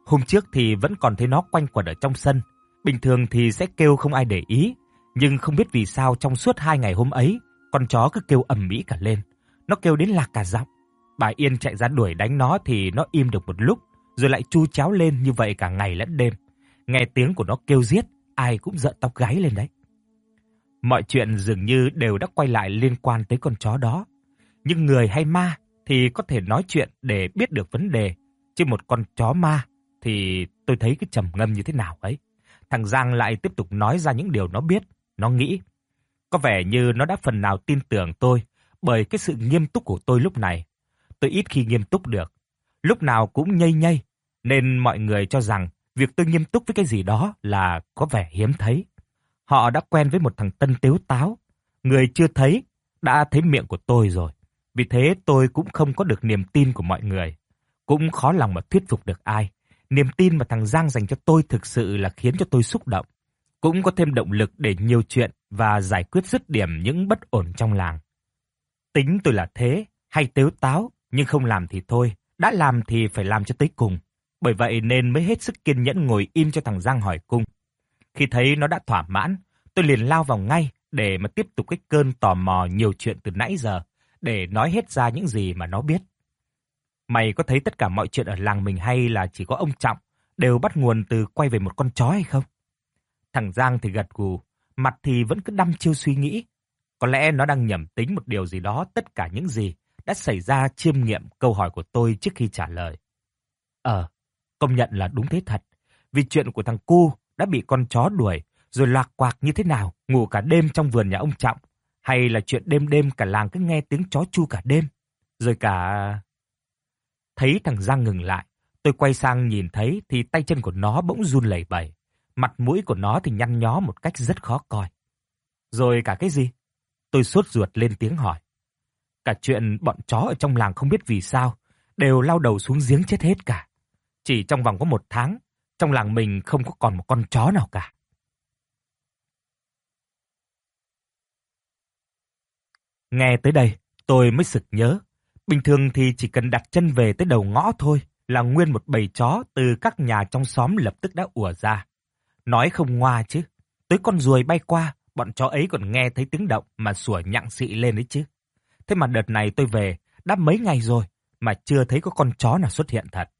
Hôm trước thì vẫn còn thấy nó quanh quẩn ở trong sân. Bình thường thì sẽ kêu không ai để ý, nhưng không biết vì sao trong suốt hai ngày hôm ấy, con chó cứ kêu ầm ĩ cả lên. Nó kêu đến lạc cả giọng. Bà Yên chạy ra đuổi đánh nó thì nó im được một lúc, rồi lại chu chéo lên như vậy cả ngày lẫn đêm. Nghe tiếng của nó kêu giết, ai cũng rợn tóc gáy lên đấy. Mọi chuyện dường như đều đã quay lại liên quan tới con chó đó. Nhưng người hay ma thì có thể nói chuyện để biết được vấn đề, chứ một con chó ma thì tôi thấy cái trầm ngâm như thế nào ấy. Thằng Giang lại tiếp tục nói ra những điều nó biết, nó nghĩ. Có vẻ như nó đã phần nào tin tưởng tôi bởi cái sự nghiêm túc của tôi lúc này. Tôi ít khi nghiêm túc được, lúc nào cũng nhây nhây, nên mọi người cho rằng việc tôi nghiêm túc với cái gì đó là có vẻ hiếm thấy. Họ đã quen với một thằng Tân tếu táo, người chưa thấy đã thấy miệng của tôi rồi. Vì thế tôi cũng không có được niềm tin của mọi người, cũng khó lòng mà thuyết phục được ai. Niềm tin mà thằng Giang dành cho tôi thực sự là khiến cho tôi xúc động, cũng có thêm động lực để nhiều chuyện và giải quyết dứt điểm những bất ổn trong làng. Tính tôi là thế, hay tếu táo, nhưng không làm thì thôi, đã làm thì phải làm cho tới cùng. Bởi vậy nên mới hết sức kiên nhẫn ngồi im cho thằng Giang hỏi cung. Khi thấy nó đã thỏa mãn, tôi liền lao vào ngay để mà tiếp tục cái cơn tò mò nhiều chuyện từ nãy giờ, để nói hết ra những gì mà nó biết. Mày có thấy tất cả mọi chuyện ở làng mình hay là chỉ có ông Trọng đều bắt nguồn từ quay về một con chó hay không? Thằng Giang thì gật gù, mặt thì vẫn cứ đăm chiêu suy nghĩ. Có lẽ nó đang nhẩm tính một điều gì đó tất cả những gì đã xảy ra chiêm nghiệm câu hỏi của tôi trước khi trả lời. Ờ, công nhận là đúng thế thật. Vì chuyện của thằng cu đã bị con chó đuổi rồi lạc quạc như thế nào, ngủ cả đêm trong vườn nhà ông Trọng. Hay là chuyện đêm đêm cả làng cứ nghe tiếng chó chu cả đêm. Rồi cả... Thấy thằng Giang ngừng lại, tôi quay sang nhìn thấy thì tay chân của nó bỗng run lẩy bẩy. Mặt mũi của nó thì nhăn nhó một cách rất khó coi. Rồi cả cái gì? Tôi sốt ruột lên tiếng hỏi. Cả chuyện bọn chó ở trong làng không biết vì sao, đều lao đầu xuống giếng chết hết cả. Chỉ trong vòng có một tháng, trong làng mình không có còn một con chó nào cả. Nghe tới đây, tôi mới sực nhớ. Bình thường thì chỉ cần đặt chân về tới đầu ngõ thôi là nguyên một bầy chó từ các nhà trong xóm lập tức đã ùa ra. Nói không ngoa chứ, tới con ruồi bay qua, bọn chó ấy còn nghe thấy tiếng động mà sủa nhặng xị lên đấy chứ. Thế mà đợt này tôi về, đã mấy ngày rồi mà chưa thấy có con chó nào xuất hiện thật.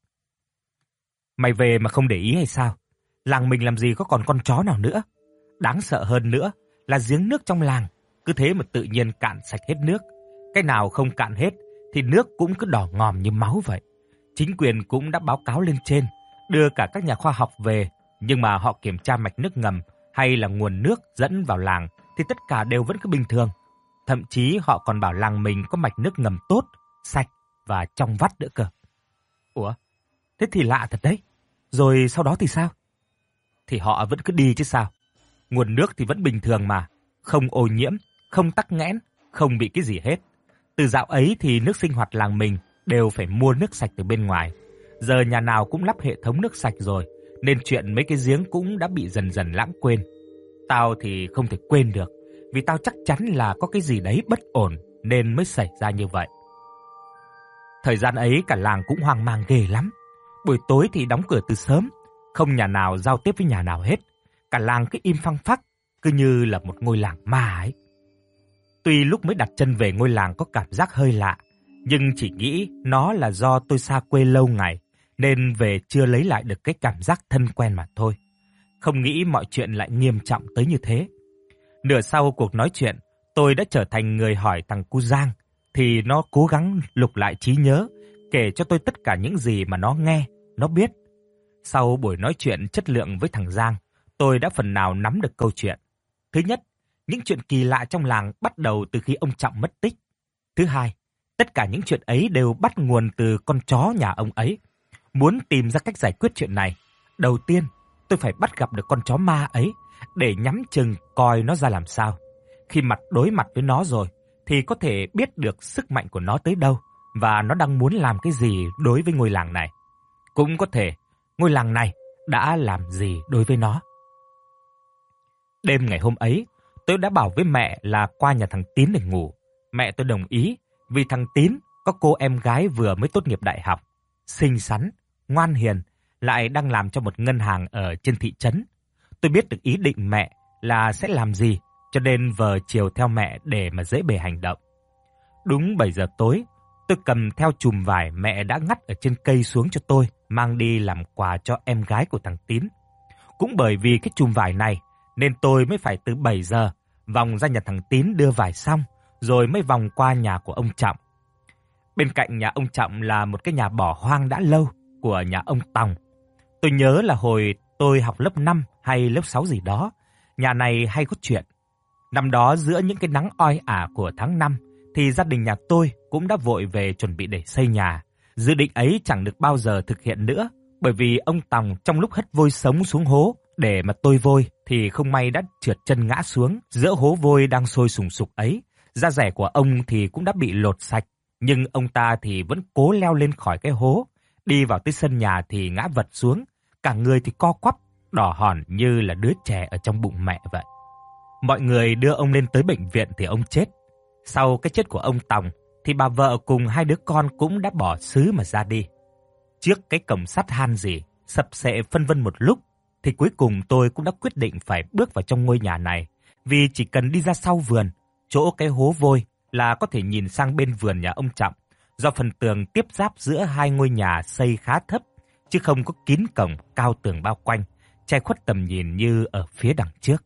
Mày về mà không để ý hay sao? Làng mình làm gì có còn con chó nào nữa? Đáng sợ hơn nữa là giếng nước trong làng cứ thế mà tự nhiên cạn sạch hết nước. Cái nào không cạn hết thì nước cũng cứ đỏ ngòm như máu vậy. Chính quyền cũng đã báo cáo lên trên, đưa cả các nhà khoa học về, nhưng mà họ kiểm tra mạch nước ngầm hay là nguồn nước dẫn vào làng thì tất cả đều vẫn cứ bình thường. Thậm chí họ còn bảo làng mình có mạch nước ngầm tốt, sạch và trong vắt nữa cơ. Ủa, thế thì lạ thật đấy. Rồi sau đó thì sao? Thì họ vẫn cứ đi chứ sao. Nguồn nước thì vẫn bình thường mà, không ô nhiễm, không tắc nghẽn, không bị cái gì hết. Từ dạo ấy thì nước sinh hoạt làng mình đều phải mua nước sạch từ bên ngoài. Giờ nhà nào cũng lắp hệ thống nước sạch rồi, nên chuyện mấy cái giếng cũng đã bị dần dần lãng quên. Tao thì không thể quên được, vì tao chắc chắn là có cái gì đấy bất ổn nên mới xảy ra như vậy. Thời gian ấy cả làng cũng hoang mang ghê lắm. Buổi tối thì đóng cửa từ sớm, không nhà nào giao tiếp với nhà nào hết. Cả làng cứ im phăng phắc, cứ như là một ngôi làng ma ấy. Tuy lúc mới đặt chân về ngôi làng có cảm giác hơi lạ, nhưng chỉ nghĩ nó là do tôi xa quê lâu ngày, nên về chưa lấy lại được cái cảm giác thân quen mà thôi. Không nghĩ mọi chuyện lại nghiêm trọng tới như thế. Nửa sau cuộc nói chuyện, tôi đã trở thành người hỏi thằng cu Giang, thì nó cố gắng lục lại trí nhớ, kể cho tôi tất cả những gì mà nó nghe, nó biết. Sau buổi nói chuyện chất lượng với thằng Giang, tôi đã phần nào nắm được câu chuyện. Thứ nhất, những chuyện kỳ lạ trong làng bắt đầu từ khi ông Trọng mất tích. Thứ hai, tất cả những chuyện ấy đều bắt nguồn từ con chó nhà ông ấy. Muốn tìm ra cách giải quyết chuyện này, đầu tiên tôi phải bắt gặp được con chó ma ấy để nhắm chừng coi nó ra làm sao. Khi mặt đối mặt với nó rồi thì có thể biết được sức mạnh của nó tới đâu và nó đang muốn làm cái gì đối với ngôi làng này. Cũng có thể ngôi làng này đã làm gì đối với nó. Đêm ngày hôm ấy, tôi đã bảo với mẹ là qua nhà thằng Tín để ngủ. Mẹ tôi đồng ý vì thằng Tín có cô em gái vừa mới tốt nghiệp đại học, xinh xắn, ngoan hiền, lại đang làm cho một ngân hàng ở trên thị trấn. Tôi biết được ý định mẹ là sẽ làm gì, cho nên vờ chiều theo mẹ để mà dễ bề hành động. Đúng bảy giờ tối, tôi cầm theo chùm vải mẹ đã ngắt ở trên cây xuống cho tôi, mang đi làm quà cho em gái của thằng Tín. Cũng bởi vì cái chùm vải này, nên tôi mới phải từ bảy giờ vòng ra nhà thằng Tín đưa vải xong, rồi mới vòng qua nhà của ông Trọng. Bên cạnh nhà ông Trọng là một cái nhà bỏ hoang đã lâu của nhà ông Tòng. Tôi nhớ là hồi tôi học lớp năm hay lớp sáu gì đó, nhà này hay có chuyện. Năm đó giữa những cái nắng oi ả của tháng năm, thì gia đình nhà tôi cũng đã vội về chuẩn bị để xây nhà. Dự định ấy chẳng được bao giờ thực hiện nữa, bởi vì ông Tòng trong lúc hất vôi sống xuống hố để mà tôi vôi thì không may đã trượt chân ngã xuống. Giữa hố vôi đang sôi sùng sục ấy, da dẻ của ông thì cũng đã bị lột sạch, nhưng ông ta thì vẫn cố leo lên khỏi cái hố, đi vào tới sân nhà thì ngã vật xuống, cả người thì co quắp, đỏ hòn như là đứa trẻ ở trong bụng mẹ vậy. Mọi người đưa ông lên tới bệnh viện thì ông chết. Sau cái chết của ông Tòng thì bà vợ cùng hai đứa con cũng đã bỏ xứ mà ra đi. Trước cái cổng sắt han gì, sập sệ phân vân một lúc, thì cuối cùng tôi cũng đã quyết định phải bước vào trong ngôi nhà này, vì chỉ cần đi ra sau vườn, chỗ cái hố vôi là có thể nhìn sang bên vườn nhà ông Trọng, do phần tường tiếp giáp giữa hai ngôi nhà xây khá thấp, chứ không có kín cổng cao tường bao quanh, che khuất tầm nhìn như ở phía đằng trước.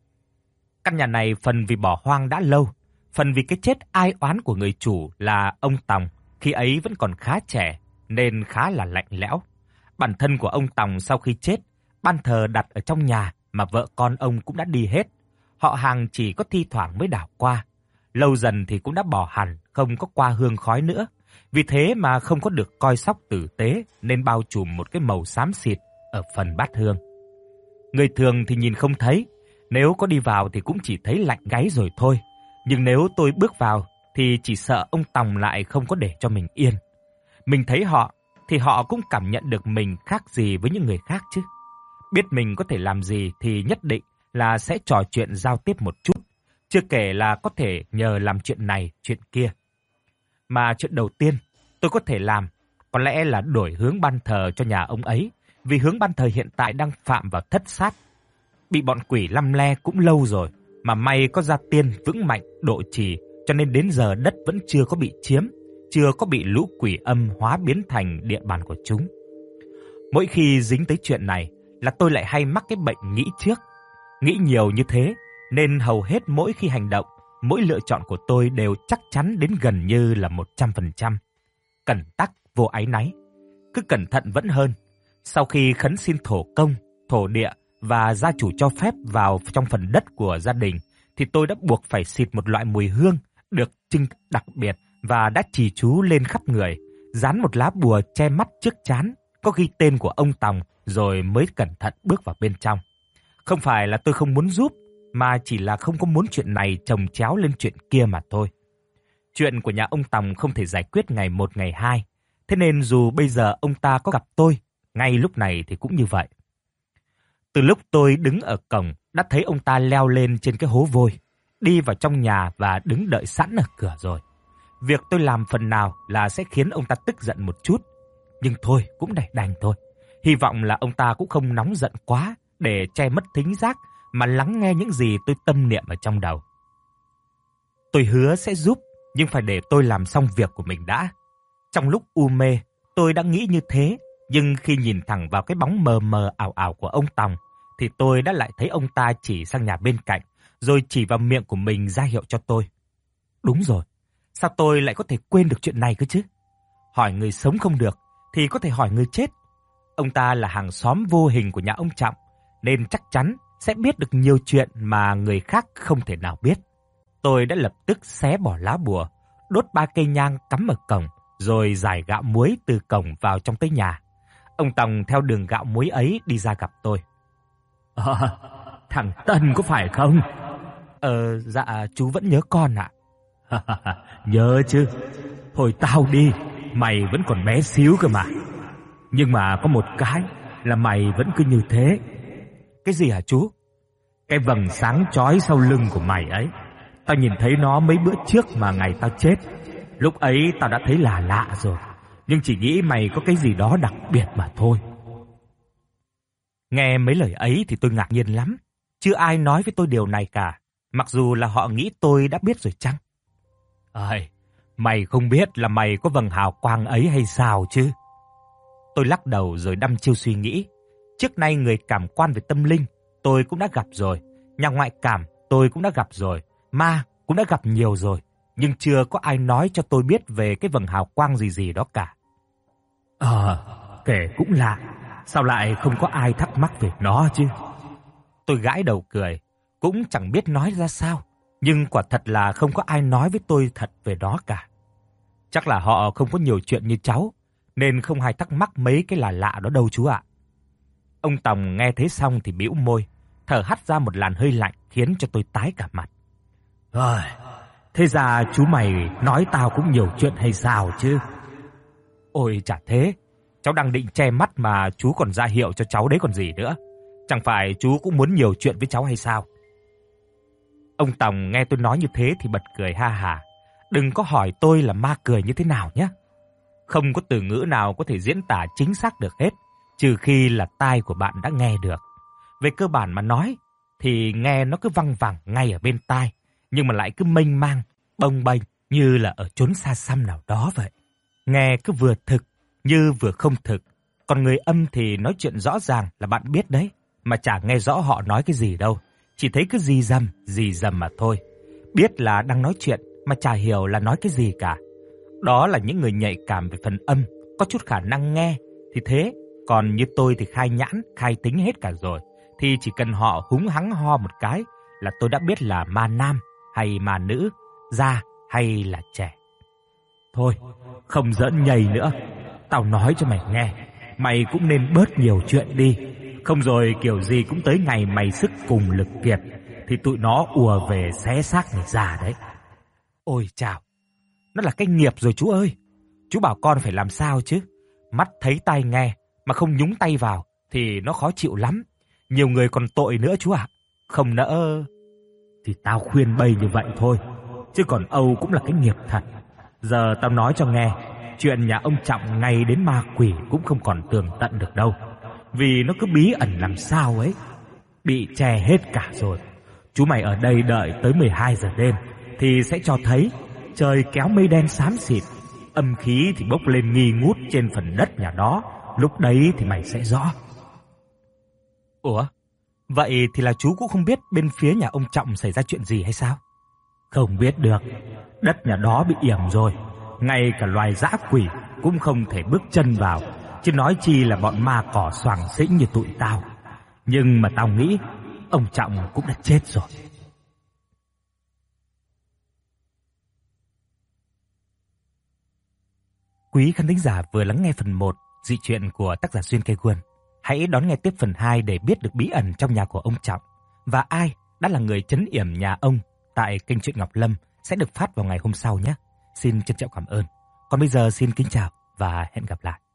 Căn nhà này phần vì bỏ hoang đã lâu, phần vì cái chết ai oán của người chủ là ông Tòng, khi ấy vẫn còn khá trẻ nên khá là lạnh lẽo. Bản thân của ông Tòng sau khi chết, ban thờ đặt ở trong nhà mà vợ con ông cũng đã đi hết. Họ hàng chỉ có thi thoảng mới đảo qua. Lâu dần thì cũng đã bỏ hẳn, không có qua hương khói nữa. Vì thế mà không có được coi sóc tử tế nên bao trùm một cái màu xám xịt ở phần bát hương. Người thường thì nhìn không thấy, nếu có đi vào thì cũng chỉ thấy lạnh gáy rồi thôi. Nhưng nếu tôi bước vào thì chỉ sợ ông Tòng lại không có để cho mình yên. Mình thấy họ thì họ cũng cảm nhận được mình khác gì với những người khác chứ. Biết mình có thể làm gì thì nhất định là sẽ trò chuyện giao tiếp một chút. Chưa kể là có thể nhờ làm chuyện này, chuyện kia. Mà chuyện đầu tiên tôi có thể làm có lẽ là đổi hướng ban thờ cho nhà ông ấy. Vì hướng ban thờ hiện tại đang phạm vào thất sát. Bị bọn quỷ lăm le cũng lâu rồi. Mà may có gia tiên vững mạnh độ trì, cho nên đến giờ đất vẫn chưa có bị chiếm, chưa có bị lũ quỷ âm hóa biến thành địa bàn của chúng. Mỗi khi dính tới chuyện này là tôi lại hay mắc cái bệnh nghĩ trước. Nghĩ nhiều như thế nên hầu hết mỗi khi hành động, mỗi lựa chọn của tôi đều chắc chắn đến gần như là một trăm phần trăm. Cẩn tắc vô áy náy, cứ cẩn thận vẫn hơn. Sau khi khấn xin thổ công, thổ địa và gia chủ cho phép vào trong phần đất của gia đình, thì tôi đã buộc phải xịt một loại mùi hương được trưng đặc biệt và đã trì chú lên khắp người, dán một lá bùa che mắt trước trán, có ghi tên của ông Tòng, rồi mới cẩn thận bước vào bên trong. Không phải là tôi không muốn giúp, mà chỉ là không có muốn chuyện này chồng chéo lên chuyện kia mà thôi. Chuyện của nhà ông Tòng không thể giải quyết ngày một ngày hai, thế nên dù bây giờ ông ta có gặp tôi, ngay lúc này thì cũng như vậy. Từ lúc tôi đứng ở cổng, đã thấy ông ta leo lên trên cái hố vôi, đi vào trong nhà và đứng đợi sẵn ở cửa rồi. Việc tôi làm phần nào là sẽ khiến ông ta tức giận một chút, nhưng thôi cũng đành đành thôi. Hy vọng là ông ta cũng không nóng giận quá để che mất thính giác mà lắng nghe những gì tôi tâm niệm ở trong đầu. Tôi hứa sẽ giúp, nhưng phải để tôi làm xong việc của mình đã. Trong lúc u mê, tôi đã nghĩ như thế, nhưng khi nhìn thẳng vào cái bóng mờ mờ ảo ảo của ông Tòng, thì tôi đã lại thấy ông ta chỉ sang nhà bên cạnh, rồi chỉ vào miệng của mình ra hiệu cho tôi. Đúng rồi, sao tôi lại có thể quên được chuyện này cơ chứ? Hỏi người sống không được, thì có thể hỏi người chết. Ông ta là hàng xóm vô hình của nhà ông Trọng, nên chắc chắn sẽ biết được nhiều chuyện mà người khác không thể nào biết. Tôi đã lập tức xé bỏ lá bùa, đốt ba cây nhang cắm ở cổng, rồi rải gạo muối từ cổng vào trong tới nhà. Ông Tòng theo đường gạo muối ấy đi ra gặp tôi. À, thằng Tân có phải không? Ờ, dạ chú vẫn nhớ con ạ. Nhớ chứ, thôi tao đi, mày vẫn còn bé xíu cơ mà. Nhưng mà có một cái là mày vẫn cứ như thế. Cái gì hả chú? Cái vầng sáng chói sau lưng của mày ấy, tao nhìn thấy nó mấy bữa trước mà ngày tao chết. Lúc ấy tao đã thấy lạ lạ rồi, nhưng chỉ nghĩ mày có cái gì đó đặc biệt mà thôi. Nghe mấy lời ấy thì tôi ngạc nhiên lắm. Chưa ai nói với tôi điều này cả, mặc dù là họ nghĩ tôi đã biết rồi chăng? Ơi, mày không biết là mày có vầng hào quang ấy hay sao chứ? Tôi lắc đầu rồi đăm chiêu suy nghĩ. Trước nay người cảm quan về tâm linh tôi cũng đã gặp rồi, nhà ngoại cảm tôi cũng đã gặp rồi, ma cũng đã gặp nhiều rồi, nhưng chưa có ai nói cho tôi biết về cái vầng hào quang gì gì đó cả. Ờ, kể cũng lạ, sao lại không có ai thắc mắc về nó chứ? Tôi gãi đầu cười, cũng chẳng biết nói ra sao, nhưng quả thật là không có ai nói với tôi thật về nó cả. Chắc là họ không có nhiều chuyện như cháu, nên không ai thắc mắc mấy cái là lạ đó đâu chú ạ. Ông Tòng nghe thế xong thì bĩu môi, thở hắt ra một làn hơi lạnh khiến cho tôi tái cả mặt. Rồi, thế ra chú mày nói tao cũng nhiều chuyện hay sao chứ? Ôi chả thế, cháu đang định che mắt mà chú còn ra hiệu cho cháu đấy còn gì nữa. Chẳng phải chú cũng muốn nhiều chuyện với cháu hay sao? Ông Tòng nghe tôi nói như thế thì bật cười ha hả. Đừng có hỏi tôi là ma cười như thế nào nhé. Không có từ ngữ nào có thể diễn tả chính xác được hết, trừ khi là tai của bạn đã nghe được. Về cơ bản mà nói, thì nghe nó cứ văng vẳng ngay ở bên tai, nhưng mà lại cứ mênh mang, bồng bềnh như là ở chốn xa xăm nào đó vậy. Nghe cứ vừa thực như vừa không thực. Còn người âm thì nói chuyện rõ ràng là bạn biết đấy, mà chả nghe rõ họ nói cái gì đâu. Chỉ thấy cứ rì rầm, rì rầm mà thôi. Biết là đang nói chuyện mà chả hiểu là nói cái gì cả. Đó là những người nhạy cảm về phần âm, có chút khả năng nghe thì thế. Còn như tôi thì khai nhãn, khai tính hết cả rồi. Thì chỉ cần họ húng hắng ho một cái là tôi đã biết là ma nam hay ma nữ, già hay là trẻ. Thôi, không giỡn nhầy nữa. Tao nói cho mày nghe, mày cũng nên bớt nhiều chuyện đi. Không rồi kiểu gì cũng tới ngày mày sức cùng lực kiệt thì tụi nó ùa về xé xác mày già đấy. Ôi chào, nó là cái nghiệp rồi chú ơi. Chú bảo con phải làm sao chứ? Mắt thấy tai nghe mà không nhúng tay vào thì nó khó chịu lắm. Nhiều người còn tội nữa chú ạ. Không nỡ thì tao khuyên bây như vậy thôi, chứ còn Âu cũng là cái nghiệp thật. Giờ tao nói cho nghe, chuyện nhà ông Trọng ngay đến ma quỷ cũng không còn tường tận được đâu, vì nó cứ bí ẩn làm sao ấy, bị che hết cả rồi. Chú mày ở đây đợi tới mười hai giờ đêm thì sẽ cho thấy trời kéo mây đen xám xịt, âm khí thì bốc lên nghi ngút trên phần đất nhà đó, lúc đấy thì mày sẽ rõ. Ủa, vậy thì là chú cũng không biết bên phía nhà ông Trọng xảy ra chuyện gì hay sao? Không biết được, đất nhà đó bị yểm rồi, ngay cả loài dã quỷ cũng không thể bước chân vào, chứ nói chi là bọn ma cỏ xoàng xĩnh như tụi tao. Nhưng mà tao nghĩ ông Trọng cũng đã chết rồi. Quý khán thính giả vừa lắng nghe phần một dị truyện của tác giả Duyên Cây Guân. Hãy đón nghe tiếp phần hai để biết được bí ẩn trong nhà của ông Trọng và ai đã là người trấn yểm nhà ông tại kênh Truyện Ngọc Lâm sẽ được phát vào ngày hôm sau nhé. Xin trân trọng cảm ơn. Còn bây giờ xin kính chào và hẹn gặp lại.